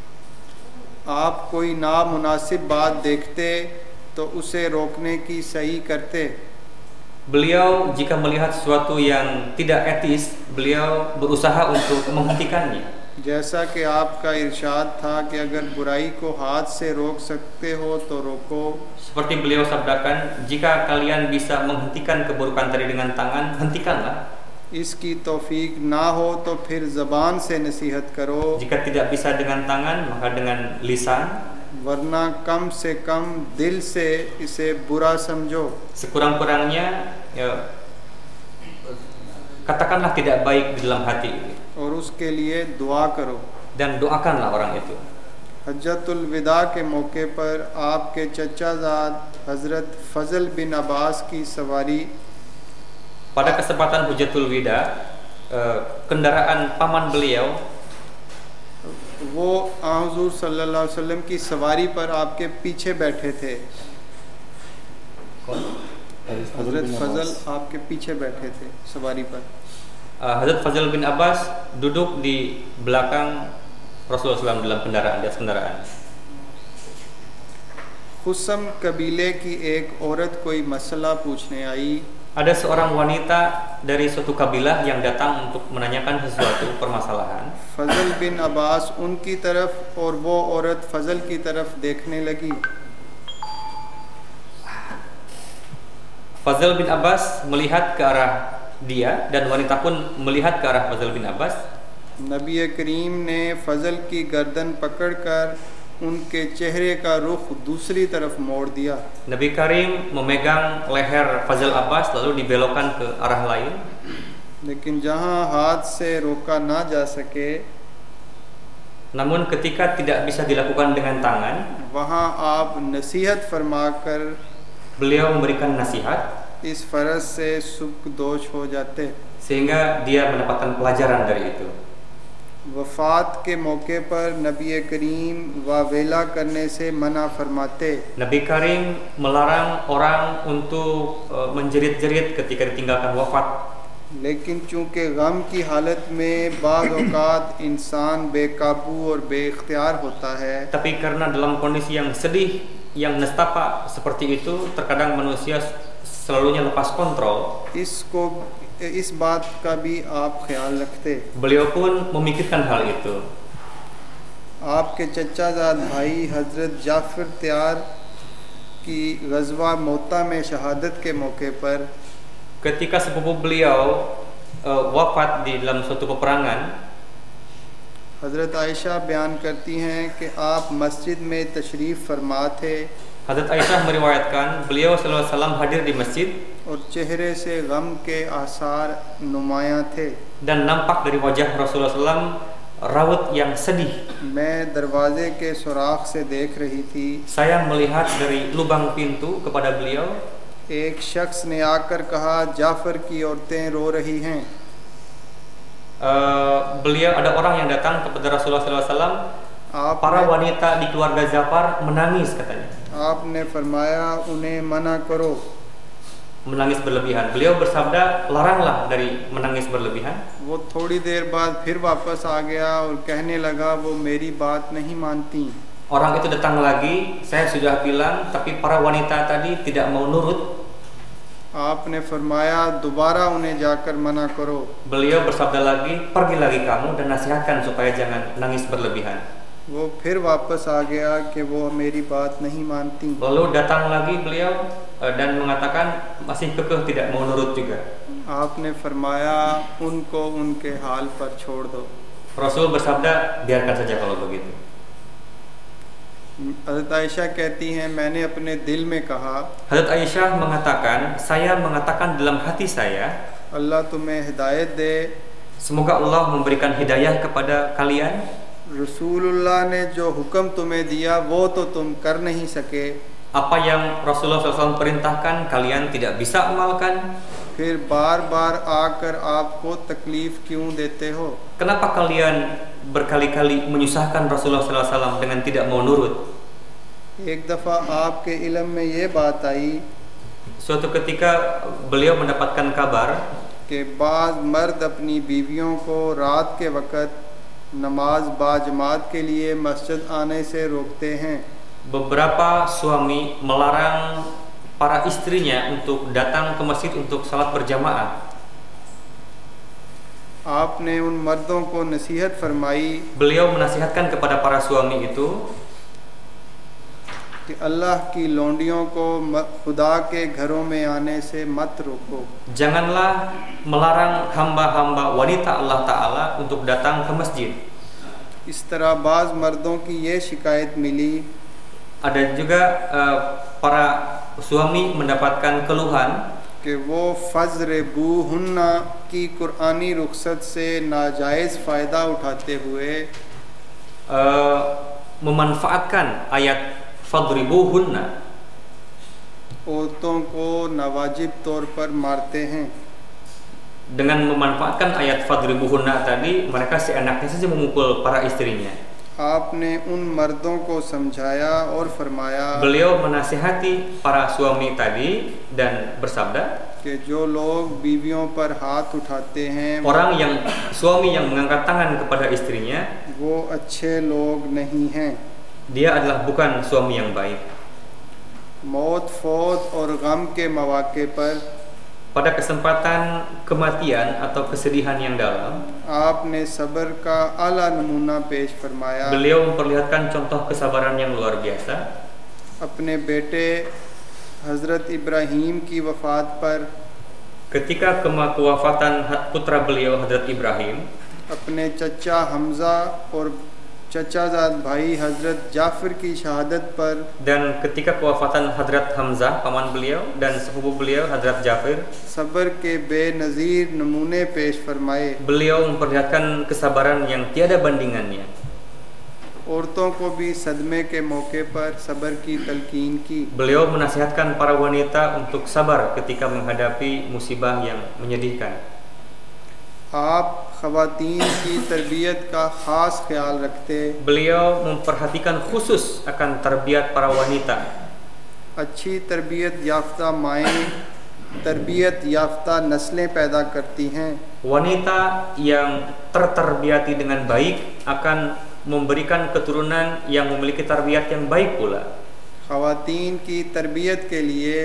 आप कोई नामुनासिब बात देखते तो उसे रोकने की सही करते। Beliau jika melihat sesuatu yang tidak etis, beliau berusaha untuk menghentikannya. जैसा कि आपका इरशाद था कि अगर बुराई को हाथ से रोक सकते हो तो रोको। Seperti beliau sabdakan, jika kalian bisa menghentikan keburukan tadi dengan tangan, hentikanlah. इसकी तौफीक ना हो तो फिर ज़बान से नसीहत करो, Jika tidak bisa dengan tangan, maka dengan lisan. वरना कम से कम दिल से इसे बुरा समझो। Sekurang-kurangnya ya, katakanlah tidak baik di dalam hati और उसके लिए दुआ करो। dan doakanlah orang itu. Hujjatul विदा के मौके पर आपके चचाजाद हज़रत फ़ज़ल बिन अब्बास की सवारी Pada kesempatan Hujatul Wida, eh, kendaraan paman beliau वो हुज़ूर सल्लल्लाहु अलैहि वसल्लम की सवारी पर आपके पीछे बैठे थे। हज़रत फ़ज़ल आपके पीछे बैठे थे सवारी पर। uh, Hazrat Fazal bin Abbas duduk di belakang Rasulullah shallallahu alaihi wasallam dalam kendaraan, di atas kendaraan. खुसम कबीले की एक औरत कोई मसला पूछने आई। Ada seorang wanita dari suatu kabilah yang datang untuk menanyakan sesuatu permasalahan. फ़ज़ल बिन अब्बास उनकी तरफ और वो औरत फ़ज़ल की तरफ देखने लगी। Fazal bin Abbas melihat ke arah dia dan wanita pun melihat ke arah Fazal bin Abbas. नबी करीम ने फ़ज़ल की गर्दन पकड़कर उनके चेहरे का रुख दूसरी तरफ मोड़ दिया। Nabi Karim memegang leher Fazal Abbas lalu dibelokkan ke arah lain. लेकिन जहाँ हाथ से रोका ना जा सके, Namun ketika tidak bisa dilakukan dengan tangan, वहाँ आप नसीहत फरमाकर beliau memberikan nasihat इस फ़र्ज से सुबकदोश हो जाते। sehingga dia mendapatkan pelajaran dari itu. वफ़ात के मौके पर नबी करीम वावेला करने से मना फरमाते। Nabi Karim melarang orang untuk uh, menjerit-jerit ketika ditinggalkan wafat. लेकिन चूँकि गम की हालत में बाज़ औक़ात इंसान बेकाबू और बेख्तियार होता है, Tapi karena dalam kondisi yang sedih, yang nestapa seperti itu, terkadang manusia selalunya lepas kontrol. इसको इस बात का भी आप ख्याल रखते। Beliau pun memikirkan hal itu. आपके चचाजाद भाई हज़रत जाफ़र त्यार की ग़ज़वा मोता में शहादत के मौके पर Ketika sepupu beliau uh, wafat di dalam suatu peperangan, हज़रत आयशा बयान करती हैं कि आप मस्जिद में तशरीफ़ फरमा थे Hadrat Aisyah meriwayatkan beliau sallallahu alaihi wasallam hadir di masjid और चेहरे से गम के आसार नुमायां थे। dan nampak dari wajah Rasulullah sallallahu alaihi wasallam raut yang sedih. मैं दरवाजे के सुराख से देख रही थी, Saya melihat dari lubang pintu kepada beliau, एक शख्स ने आकर कहा जाफर की औरतें रो रही हैं। uh, beliau ada orang yang datang kepada Rasulullah sallallahu alaihi wasallam, para आपने wanita di keluarga Ja'far menangis katanya. आपने फरमाया उन्हें मना करो। Menangis berlebihan. Beliau bersabda, laranglah dari menangis berlebihan. वो थोड़ी देर बाद फिर वापस आ गया और कहने लगा वो मेरी बात नहीं मानती। Orang itu datang lagi, saya sudah bilang, tapi para wanita tadi tidak mau nurut. आपने फरमाया दोबारा उन्हें जाकर मना करो। Beliau bersabda lagi, pergi lagi kamu dan nasihatkan supaya jangan nangis berlebihan. वो फिर वापस आ गया कि वो मेरी बात नहीं मानती। Lalu datang lagi beliau eh, dan mengatakan masih kekeh tidak mau nurut juga. आपने फरमाया उनको उनके हाल पर छोड़ दो। Rasul bersabda, biarkan saja kalau begitu. हज़रत आयशा कहती हैं मैंने अपने दिल में कहा Hadrat Aisyah mengatakan, saya mengatakan dalam hati saya, अल्लाह तुम्हें हिदायत दे। semoga Allah memberikan hidayah kepada kalian. रसूलुल्लाह ने जो हुक्म तुम्हें दिया वो तो तुम कर नहीं सके, Apa yang Rasulullah sallallahu alaihi wasallam perintahkan kalian tidak bisa amalkan. फिर बार बार आकर आपको तकलीफ क्यों देते हो? Kenapa kalian berkali-kali menyusahkan Rasulullah sallallahu alaihi wasallam dengan tidak mau nurut? एक दफ़ा आपके इल्म में ये बात आई Suatu ketika beliau mendapatkan kabar कि बाज़ मर्द अपनी बीवियों को रात के वक़्त नमाज बाजमात के लिए मस्जिद आने से रोकते हैं। beberapa suami melarang para istrinya untuk datang ke masjid untuk salat berjamaah. आपने उन मर्दों को नसीहत फरमाई Beliau menasihatkan kepada para suami itu कि अल्लाह की लौंडियों को म- खुदा के घरों में आने से मत रोको। janganlah melarang hamba-hamba wanita Allah Ta'ala untuk datang ke masjid. इस तरह बाज़ मर्दों की ये शिकायत मिली Ada juga uh, para suami mendapatkan keluhan कि वो फ़ज़्रिबू हुन्ना की कुरानी रुखसत से नाजायज़ फ़ायदा उठाते हुए uh, memanfaatkan ayat fadribuhunna, औरतों को नावाजिब तौर पर मारते हैं। dengan memanfaatkan ayat fadribuhunna tadi mereka seenaknya saja memukul para istrinya. आपने उन मर्दों को समझाया और फरमाया Beliau menasihati para suami tadi dan bersabda, कि जो लोग बीवियों पर हाथ उठाते हैं orang yang suami yang mengangkat tangan kepada istrinya, वो अच्छे लोग नहीं हैं। dia adalah bukan suami yang baik. मौत फौत और गम के मौके पर Pada kesempatan kematian atau kesedihan yang dalam, आपने सब्र का आला नमूना पेश फरमाया। beliau memperlihatkan contoh kesabaran yang luar biasa. अपने बेटे हज़रत इब्राहीम की वफ़ात पर Ketika kema- kewafatan putra beliau Hadrat Ibrahim, अपने चचा हमज़ा और चचाजाद भाई हज़रत जाफ़र की शहादत पर dan ketika kewafatan Hadrat Hamzah paman beliau dan sepupu beliau Hadrat Jafir, सब्र के बेनज़ीर नमूने पेश फरमाए। beliau memperlihatkan kesabaran yang tiada bandingannya. औरतों को भी सदमे के मौके पर सब्र की तलकीन की। Beliau menasihatkan para wanita untuk sabar ketika menghadapi musibah yang menyedihkan. आप ख़वातीन की तरबियत का ख़ास ख्याल रखते, Beliau memperhatikan khusus akan terbiat para wanita. अच्छी तरबियत याफ्ता माएँ तरबियत याफ्ता नस्लें पैदा करती हैं। Wanita yang terterbiati dengan baik akan memberikan keturunan yang memiliki tarbiyat yang baik pula. ख़वातीन की तरबियत के लिए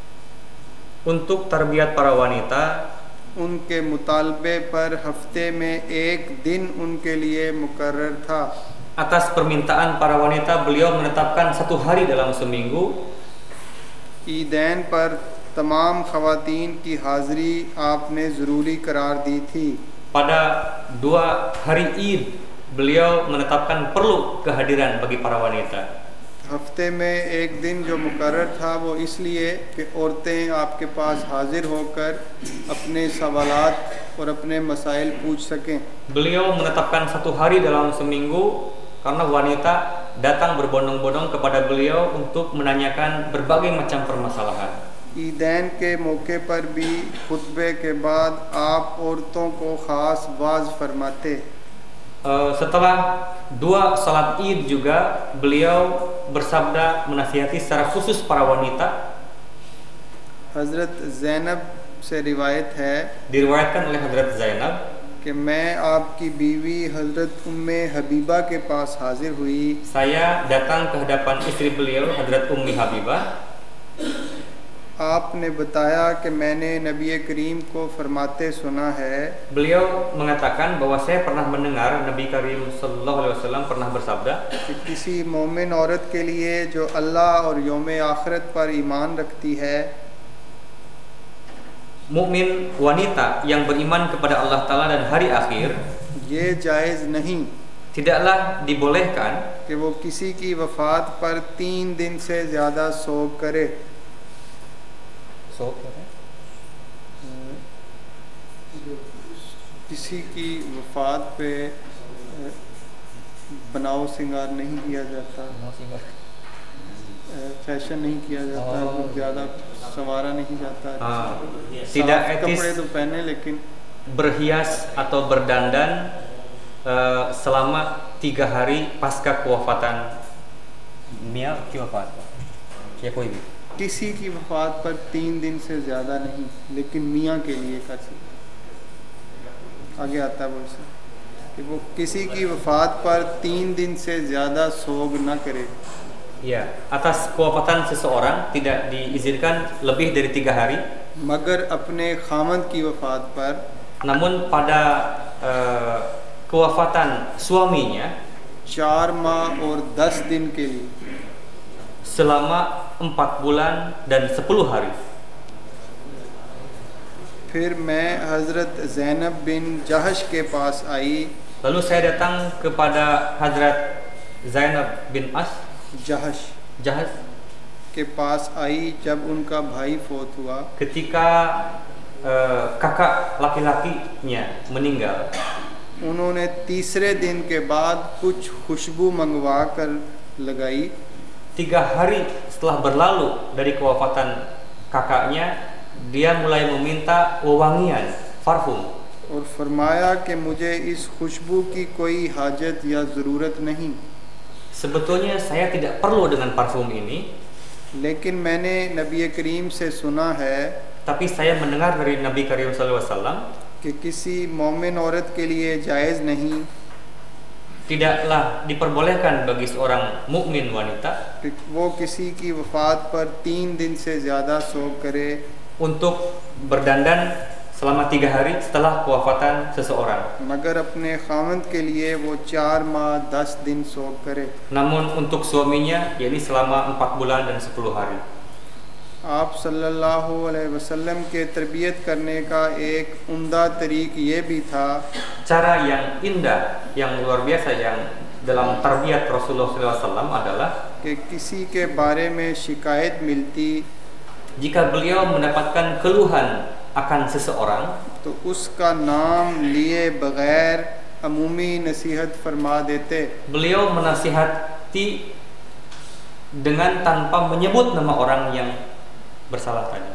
Untuk tarbiyat para wanita, उनके मुतालबे पर हफ्ते में एक दिन उनके लिए मुकर्रर था। atas permintaan para wanita beliau menetapkan satu hari dalam seminggu. ईदैन पर तमाम ख़वातीन की हाज़िरी आपने ज़रूरी करार दी थी। Pada dua hari Id beliau menetapkan perlu kehadiran bagi para wanita. हफ्ते में एक दिन जो मुकर्रर था वो इसलिए कि औरतें आपके पास हाजिर होकर अपने सवालात और अपने मसाइल पूछ सकें. Beliau menetapkan satu hari dalam seminggu karena wanita datang berbondong-bondong kepada beliau untuk menanyakan berbagai macam permasalahan. ईदैन के मौके पर भी खुतबे के बाद आप औरतों को ख़ास वाज फरमाते. Uh, setelah dua salat Id juga beliau bersabda menasihati secara khusus para wanita. हज़रत ज़ैनब से रिवायत है Diriwayatkan oleh Hadrat Zainab कि मैं आपकी बीवी हज़रत उम्मे हबीबा के पास हाजिर हुई. saya datang ke hadapan istri beliau Hadrat Ummi Habibah. आपने बताया कि मैंने नबी करीम को फरमाते सुना है. Beliau mengatakan bahwa saya pernah mendengar Nabi Karim Sallallahu Alaihi Wasallam pernah bersabda कि किसी मोमिन औरत के लिए जो अल्लाह और यौम आखिरत पर ईमान रखती है, mukmin wanita yang beriman kepada Allah Ta'ala dan hari akhir, ये जायज़ नहीं tidaklah dibolehkan कि वो किसी की वफ़ात पर तीन दिन से ज़्यादा सोग करे. किसी की वफ़ात पे बनाव सिंगार नहीं किया जाता, फैशन नहीं किया जाता, कुछ ज़्यादा संवारा नहीं जाता. tidak साफ etis कपड़े तो पहने लेकिन berhias atau berdandan uh, selama tiga hari pasca kewafatan Mia kiwafat ya कोई भी किसी की वफ़ात पर तीन दिन से ज़्यादा नहीं, लेकिन मियाँ के लिए का चाहिए. आगे आता है वो से कि वो किसी की वफ़ात पर तीन दिन से ज़्यादा सोग न करे. ya atas kewafatan seseorang tidak diizinkan lebih dari tiga hari, मगर अपने खामद की वफ़ात पर namun pada uh, kewafatan suaminya चार माह और दस दिन के लिए selama empat bulan dan sepuluh hari. फिर मैं हज़रत ज़ैनब बिन जहश के पास आई. Lalu saya datang kepada Hadrat Zainab bin As जहश Jahaz के पास आई जब उनका भाई फोत हुआ. ketika uh, kakak laki-lakinya meninggal. उन्होंने तीसरे दिन के बाद कुछ खुशबू मंगवा कर लगाई. Tiga hari setelah berlalu dari kewafatan kakaknya, dia mulai meminta wewangian, parfum. और फरमाया कि मुझे इस खुशबू की कोई हाजत या ज़रूरत नहीं. Sebetulnya saya tidak perlu dengan parfum ini, लेकिन मैंने नबी करीम से सुना है tapi saya mendengar dari Nabi Karim Sallallahu Alaihi Wasallam कि किसी मोमिन औरत के लिए जायज़ नहीं tidaklah diperbolehkan bagi seorang mukmin wanita कि वो किसी की वफ़ात पर तीन दिन से ज़्यादा सोग करे untuk berdandan selama tiga hari setelah kewafatan seseorang. मगर अपने खामद के लिए वो चार माह दस दिन सोग करे. Namun untuk suaminya, yakni selama empat bulan dan sepuluh hari. आप सल्लल्लाहु अलैहि वसल्लम के तरबियत करने का एक उम्दा तरीक़ ये भी था Cara yang indah, yang luar biasa yang dalam tarbiyat Rasulullah shallallahu alaihi wasallam adalah कि किसी के बारे में शिकायत मिलती jika beliau mendapatkan keluhan akan seseorang, तो उसका नाम लिए बगैर अमूमी नसीहत फरमा देते. beliau menasihati dengan tanpa menyebut nama orang yang bersalah tadi.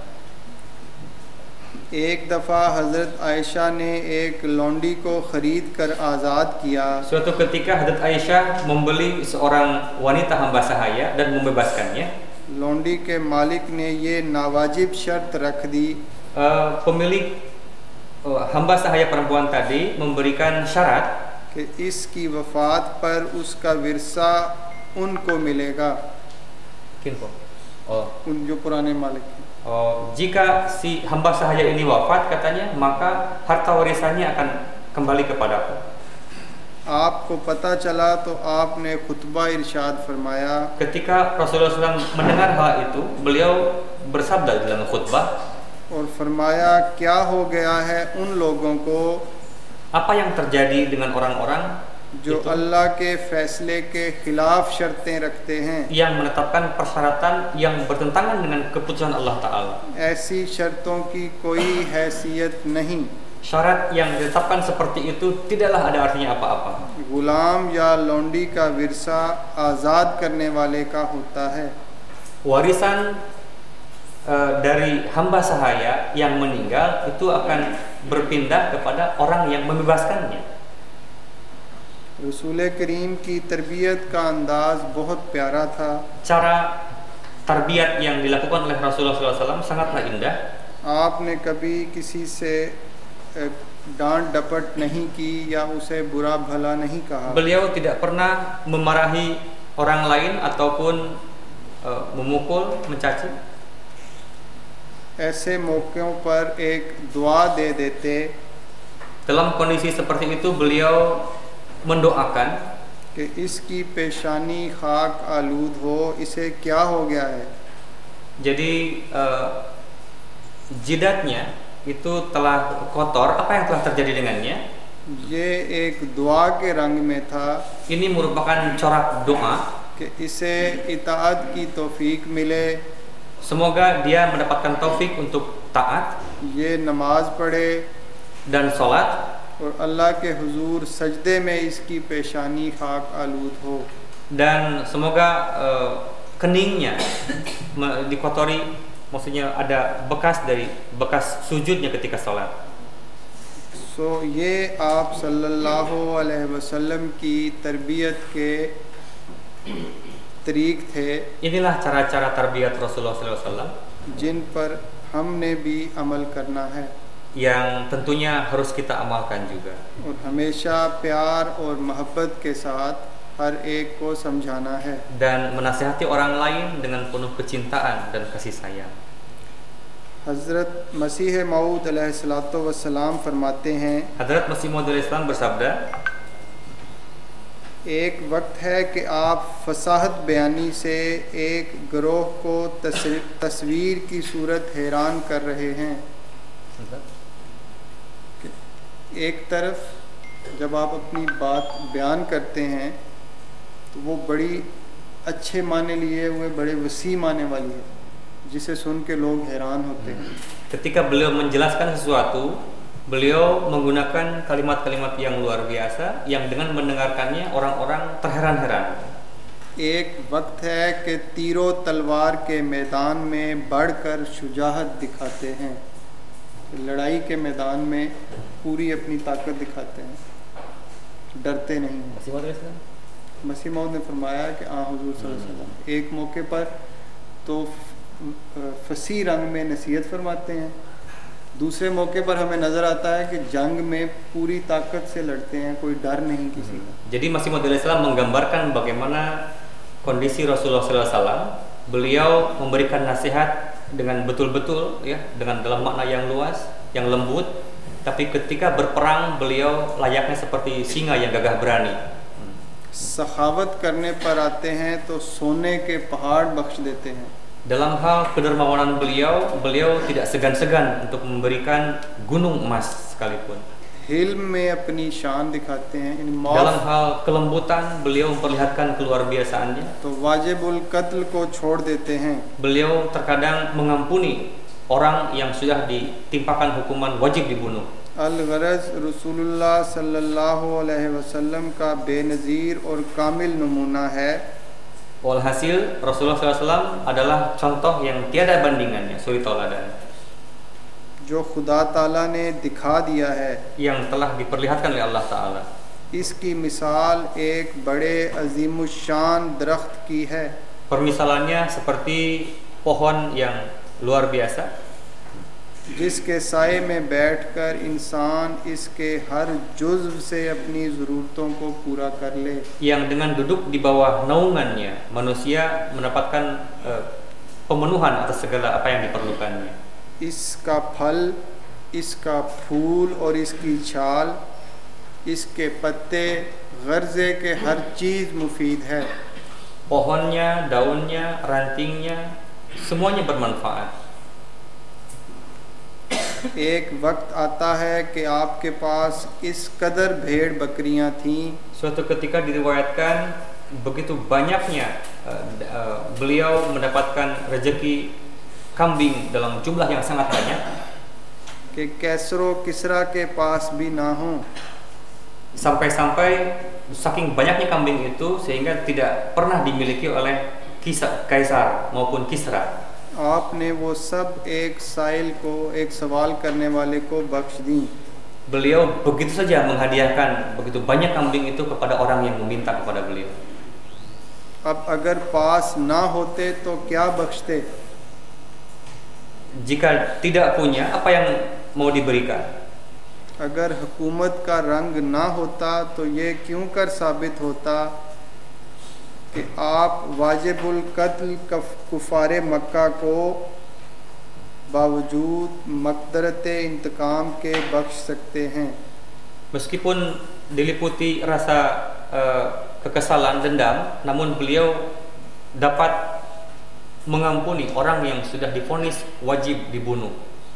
एक दफ़ा हज़रत आयशा ने एक लौंडी को ख़रीद कर आज़ाद किया. Suatu ketika Hadrat Aisyah membeli seorang wanita hamba sahaya dan membebaskannya. लौंडी के मालिक ने ये नावाजिब शर्त रख दी Uh, pemilik uh, hamba sahaya perempuan tadi memberikan syarat कि इसकी वफ़ात पर उसका विरसा उनको मिलेगा, Kinko. Oh. उन जो पुराने मालिक हैं. Oh, jika si hamba sahaya ini wafat katanya, maka harta warisannya akan kembali kepadaku. आपको पता चला तो आपने खुतबा इरशाद फरमाया Ketika Rasulullah shallallahu alaihi wasallam mendengar hal itu, beliau bersabda dalam khutbah, और फरमाया क्या हो गया है उन लोगों को apa yang terjadi dengan orang-orang जो itu अल्लाह के फैसले के खिलाफ शर्तें रखते हैं, yang menetapkan persyaratan yang bertentangan dengan keputusan Allah Ta'ala. ऐसी शर्तों की कोई हैसियत नहीं। Syarat yang ditetapkan seperti itu tidaklah ada artinya apa-apa. गुलाम या लौंडी का विरसा आज़ाद करने वाले का होता है। Warisan uh, dari hamba sahaya yang meninggal itu akan berpindah kepada orang yang membebaskannya. रसूल करीम की तरबियत का अंदाज़ बहुत प्यारा था। Cara tarbiyat yang dilakukan oleh Rasulullah shallallahu alaihi wasallam sangatlah indah. आपने कभी किसी से डांट डपट नहीं की या उसे बुरा भला नहीं कहा। Beliau tidak pernah memarahi orang lain ataupun uh, memukul, mencaci. ऐसे मौक़ों पर एक दुआ दे देते। Dalam kondisi seperti itu beliau mendoakan कि इसकी पेशानी खाक आलूद हो, इसे क्या हो गया है। Jadi uh, jidatnya itu telah kotor, apa yang telah terjadi dengannya? ये एक दुआ के रंग में था Ini merupakan corak doa कि इसे इताअत की तौफीक मिले, semoga dia mendapatkan taufik untuk taat ये नमाज पढ़े dan sholat, और अल्लाह के हुजूर सजदे में इसकी पेशानी खाक आलूद हो। dan semoga uh, keningnya me- dikotori, maksudnya ada bekas dari bekas sujudnya ketika sholat. सो ये आप सल्लल्लाहु अलैहि वसल्लम की तरबियत के तरीक़ थे, Inilah cara-cara tarbiyat Rasulullah shallallahu alaihi wasallam जिन पर हमने भी अमल करना है yang tentunya harus kita amalkan juga. और हमेशा प्यार और मोहब्बत के साथ हर एक को समझाना है। Dan menasihati orang lain dengan penuh kecintaan dan kasih sayang. हज़रत मसीह मऊद अलैहिस्सलातु वस्सलाम फरमाते हैं, Hadrat Masih Maud al-Islam bersabda, एक वक्त है कि आप फसाहत बयानी से एक गिरोह को तस्वीर तस्वीर की सूरत हैरान कर रहे हैं। एक तरफ जब आप अपनी बात बयान करते हैं तो वो बड़ी अच्छे माने लिए हुए बड़े वसी माने वाली है, जिसे सुन के लोग हैरान होते हैं। ketika beliau menjelaskan sesuatu, beliau menggunakan kalimat-kalimat yang luar biasa yang dengan mendengarkannya orang-orang terheran-heran. एक वक्त है कि तीरों तलवार के मैदान में बढ़कर शुजाहत दिखाते हैं, लड़ाई के मैदान में पूरी अपनी ताकत दिखाते हैं, डरते नहीं हैं। Masih Maud al-Islam? मसीह मौद ने फरमाया कि आ हुजूर सल्लल्लाहु अलैहि वसल्लम एक मौके पर तो फसी रंग में नसीहत फरमाते हैं, दूसरे मौके पर हमें नज़र आता है कि जंग में पूरी ताकत से लड़ते हैं, कोई डर नहीं किसी का। Jadi Masih Maud al-Islam menggambarkan bagaimana kondisi Rasulullah shallallahu alaihi wasallam. Beliau memberikan nasihat dengan betul-betul, ya, dengan dalam makna yang luas, yang lembut. Tapi ketika berperang beliau layaknya seperti singa yang gagah berani. सखावत करने पर आते हैं तो सोने के पहाड़ बख्श देते हैं। Dalam hal kedermawanan beliau, beliau tidak segan-segan untuk memberikan gunung emas sekalipun. हिल्म में अपनी शान दिखाते हैं, इन Dalam मौत hal kelembutan, beliau memperlihatkan keluar biasaannya. तो वाजिबुल कत्ल को छोड़ देते हैं। Beliau terkadang mengampuni orang yang sudah ditimpakan hukuman wajib dibunuh. अल-गरज़ रसूलुल्लाह सल्लल्लाहु अलैहि वसल्लम का बेनज़ीर और कामिल नमूना है। Walhasil Rasulullah shallallahu alaihi wasallam adalah contoh yang tiada bandingannya, suri tauladan, जो खुदा ताला ने दिखा दिया है। yang telah diperlihatkan oleh Allah Ta'ala. इसकी मिसाल एक बड़े अज़ीमुश्शान दरख्त की है, Permisalannya seperti pohon yang luar biasa जिसके साए में बैठकर इंसान इसके हर जुज़्व से अपनी ज़रूरतों को पूरा कर ले। yang dengan duduk di bawah naungannya manusia mendapatkan uh, pemenuhan atas segala apa yang diperlukannya. इसका फल, इसका फूल और इसकी छाल, इसके पत्ते, गर्ज़े के हर चीज़ मुफीद है। Pohonnya, daunnya, rantingnya, semuanya bermanfaat. एक वक्त आता है कि आपके पास इस कदर भेड़ बकरियां थीं Suatu ketika diriwayatkan begitu banyaknya uh, uh, beliau mendapatkan rezeki kambing dalam jumlah yang sangat banyak कि कैसरो किसरा के पास भी ना हो sampai-sampai saking banyaknya kambing itu sehingga tidak pernah dimiliki oleh Kisa- kaisar maupun Kisra. आपने वो सब एक साइल को एक सवाल करने वाले को बख्श दी Beliau begitu saja menghadiahkan begitu banyak kambing itu kepada orang yang meminta kepada beliau. अब अगर पास ना होते तो क्या बख्शते Jika tidak punya, apa yang mau diberikan? अगर हुकूमत का रंग ना होता तो ये क्यों कर साबित होता कि आप वाजिबुल कत्ल कुफारे मक्का को बावजूद मकदरत इंतकाम के बख्श सकते हैं. Meskipun diliputi rasa uh, kekesalan, dendam, namun beliau dapat mengampuni orang yang sudah divonis wajib dibunuh.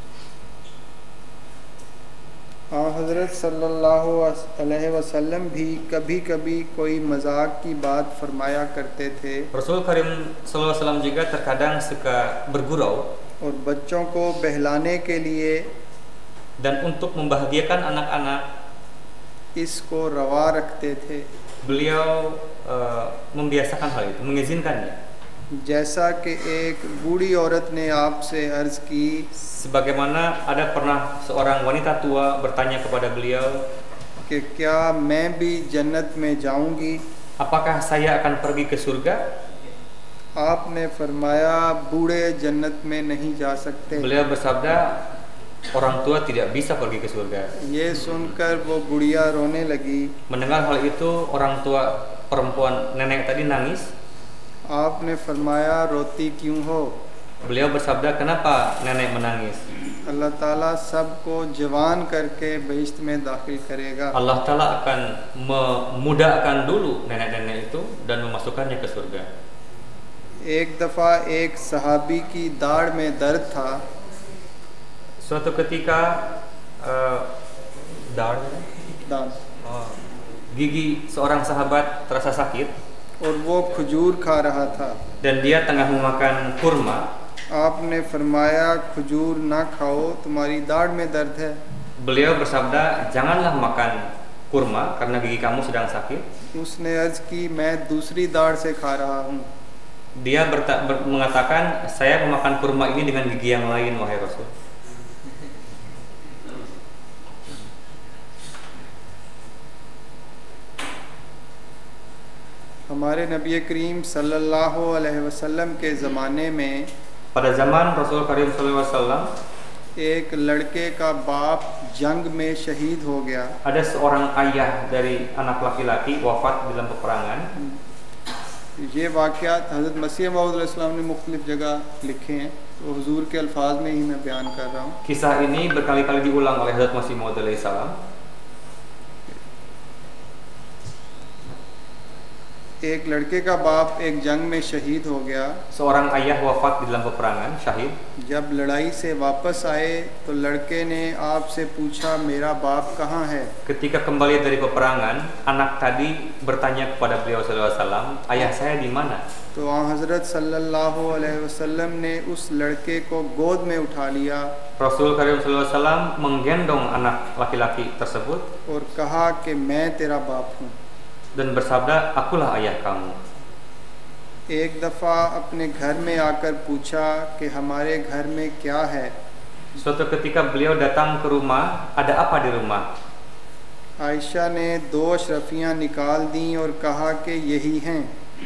हज़रत सल्लल्लाहु अलैहि वसल्लम भी कभी कभी कोई मजाक की बात फरमाया करते थे Rasul Karim Sallallahu Alaihi Wasallam juga terkadang suka bergurau और बच्चों को बहलाने के लिए dan untuk membahagiakan anak-anak इसको रवा रखते थे. beliau uh, membiasakan hal itu, mengizinkannya. जैसा कि एक बूढ़ी औरत ने आपसे अर्ज़ की Sebagaimana ada pernah seorang wanita tua bertanya kepada beliau, कि क्या मैं भी जन्नत में जाऊंगी. apakah saya akan pergi ke surga? आपने फरमाया बूढ़े जन्नत में नहीं जा सकते. Beliau bersabda, orang tua tidak bisa pergi ke surga. ये सुनकर वो बुढ़िया रोने लगी. Mendengar hal itu, orang tua perempuan nenek tadi nangis. आपने फरमाया रोती क्यों हो. Beliau bersabda, kenapa nenek menangis? अल्लाह ताला सबको जवान करके बहिश्त में दाखिल करेगा. Allah Ta'ala akan memudahkan dulu nenek-nenek itu dan memasukkannya ke surga. एक दफ़ा एक सहाबी की दाढ़ में दर्द था. Suatu ketika uh, dar, दांत uh, gigi seorang sahabat terasa sakit और वो खजूर खा रहा था. dan dia tengah memakan kurma. आपने फरमाया खजूर ना खाओ, तुम्हारी दाढ़ में दर्द है. Beliau bersabda, janganlah makan kurma karena gigi kamu sedang sakit. उसने अर्ज़ की मैं दूसरी दाढ़ से खा रहा हूँ. Dia berta- ber- mengatakan, saya memakan kurma ini dengan gigi yang lain, wahai Rasul. हमारे नबी करीम सल्लल्लाहु अलैहि वसल्लम के ज़माने में Pada zaman Rasul Karim Sallallahu Alaihi Wasallam, एक लड़के का बाप जंग में शहीद हो गया. ada seorang ayah dari anak laki-laki wafat dalam peperangan. ये वाक़यात हज़रत मसीह मऊद अलैहिस्सलाम ने मुख्तलिफ़ जगह लिखे हैं, तो हुजूर के अल्फाज में ही मैं बयान कर रहा हूँ. Kisah ini berkali-kali diulang oleh Hazrat Masih Maud alaihi salam. एक लड़के का बाप एक जंग में शहीद हो गया. Seorang ayah wafat di dalam peperangan, syahid. जब लड़ाई से वापस आए तो लड़के ने आपसे पूछा मेरा बाप कहाँ है. Ketika kembali dari peperangan, anak tadi bertanya kepada beliau sallallahu alaihi wasallam, ayah saya di mana? तो हज़रत सल्लल्लाहु अलैहि वसल्लम ने उस लड़के को गोद में उठा लिया Rasul Karim sallallahu alaihi wasallam menggendong anak laki-laki tersebut और कहा कि मैं तेरा बाप हूँ. dan bersabda, akulah ayah kamu. एक दफ़ा अपने घर में आकर पूछा कि हमारे घर में क्या है. Suatu ketika beliau datang ke rumah, ada apa di rumah? Ayesha ने दो अशरफियाँ निकाल दी और कहा कि यही हैं.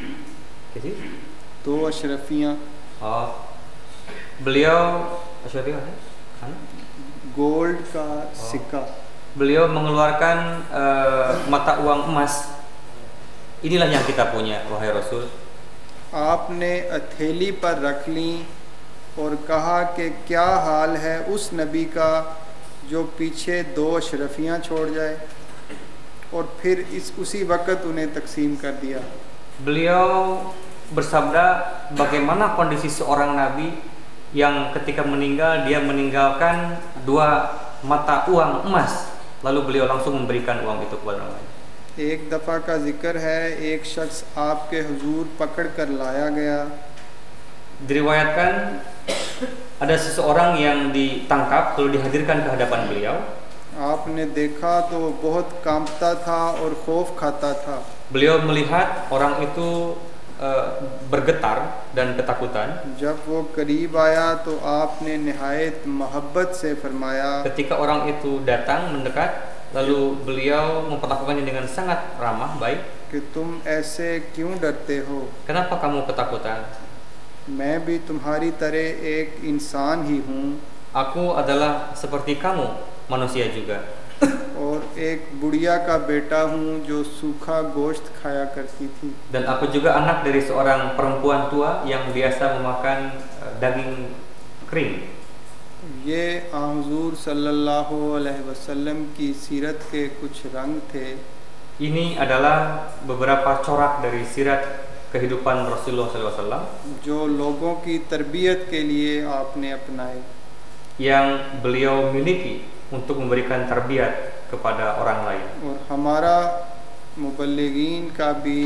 दो अशरफियाँ. Oh, beliau Asyariah, गोल्ड का सिक्का. beliau mengeluarkan uh, mata uang emas. Inilah yang kita punya, wahai Rasul. आपने हथेली पर रख ली और कहा कि क्या हाल है उस नबी का जो पीछे दो अशरफियाँ छोड़ जाए, और फिर इस उसी वक़्त उन्हें तकसीम कर दिया. Beliau bersabda, bagaimana kondisi seorang nabi yang ketika meninggal dia meninggalkan dua mata uang emas, lalu beliau langsung memberikan uang itu kepada orang lain. एक दफ़ा का जिक्र है, एक शख्स आपके हुजूर पकड़ कर लाया गया. Diriwayatkan ada seseorang yang ditangkap lalu dihadirkan ke hadapan beliau. आपने देखा तो वो बहुत कांपता था और खौफ खाता था. Beliau melihat orang itu uh, bergetar dan ketakutan. जब वो करीब आया तो आपने निहायत मोहब्बत से फरमाया, Ketika orang itu datang mendekat, lalu beliau memperlakukannya dengan sangat ramah, baik. कि तुम ऐसे क्यों डरते हो? Kenapa kamu ketakutan? मैं भी तुम्हारी तरह एक इंसान ही हूँ Aku adalah seperti kamu, manusia juga. और एक बुढ़िया का बेटा हूँ जो सूखा गोश्त खाया करती थी. Dan aku juga anak dari seorang perempuan tua yang biasa memakan uh, daging kering. ये आ हुजूर सल्लल्लाहु अलैहि वसल्लम की सीरत के कुछ रंग थे. Ini adalah beberapa corak dari sirat kehidupan Rasulullah shallallahu alaihi wasallam जो लोगों की तरबियत के लिए आपने अपनाए. yang beliau miliki untuk memberikan tarbiyat kepada orang lain. और हमारा मुबल्लिगीन का भी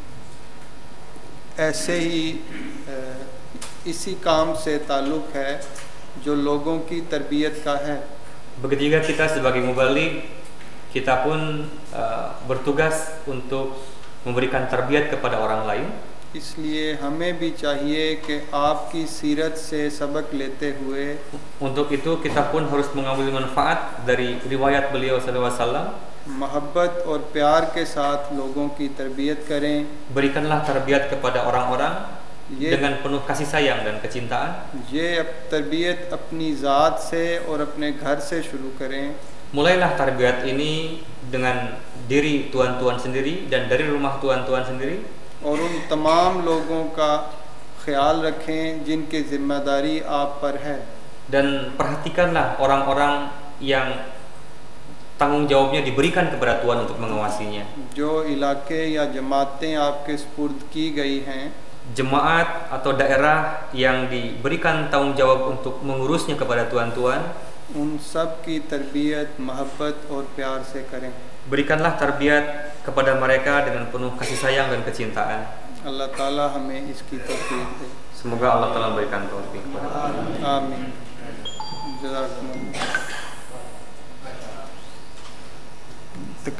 ऐसे ही अ, इसी काम से ताल्लुक़ है जो लोगों की तरबियत का है. Begitu juga kita sebagai mubaligh, kita pun uh, bertugas untuk memberikan tarbiyat kepada orang lain. इसलिए हमें भी चाहिए कि आपकी सीरत से सबक लेते हुए Untuk itu kita pun harus mengambil manfaat dari riwayat beliau sallallahu alaihi wasallam. मोहब्बत और प्यार के साथ लोगों की तरबियत करें. Berikanlah tarbiyat kepada orang-orang ये dengan penuh kasih sayang dan kecintaan. ये अब तरबियत अपनी ज़ात से और अपने घर से शुरू करें. Mulailah tarbiyat ini dengan diri tuan-tuan sendiri dan dari rumah tuan-tuan sendiri. और उन तमाम लोगों का ख्याल रखें जिनकी ज़िम्मेदारी आप पर है. Dan perhatikanlah orang-orang yang tanggung jawabnya diberikan kepada Tuhan untuk mengawasinya. जो इलाके या जमातें आपके सुपुर्द की गई हैं, Jemaat atau daerah yang diberikan tanggung jawab untuk mengurusnya kepada tuan-tuan, उन सब की तरबियत मोहब्बत और प्यार से करें. berikanlah tarbiyat kepada mereka dengan penuh kasih sayang dan kecintaan. अल्लाह ताला हमें इसकी तौफीक दे. Semoga Allah telah memberikan taufik kepada kita. आमीन. जज़ाकुमुल्लाह.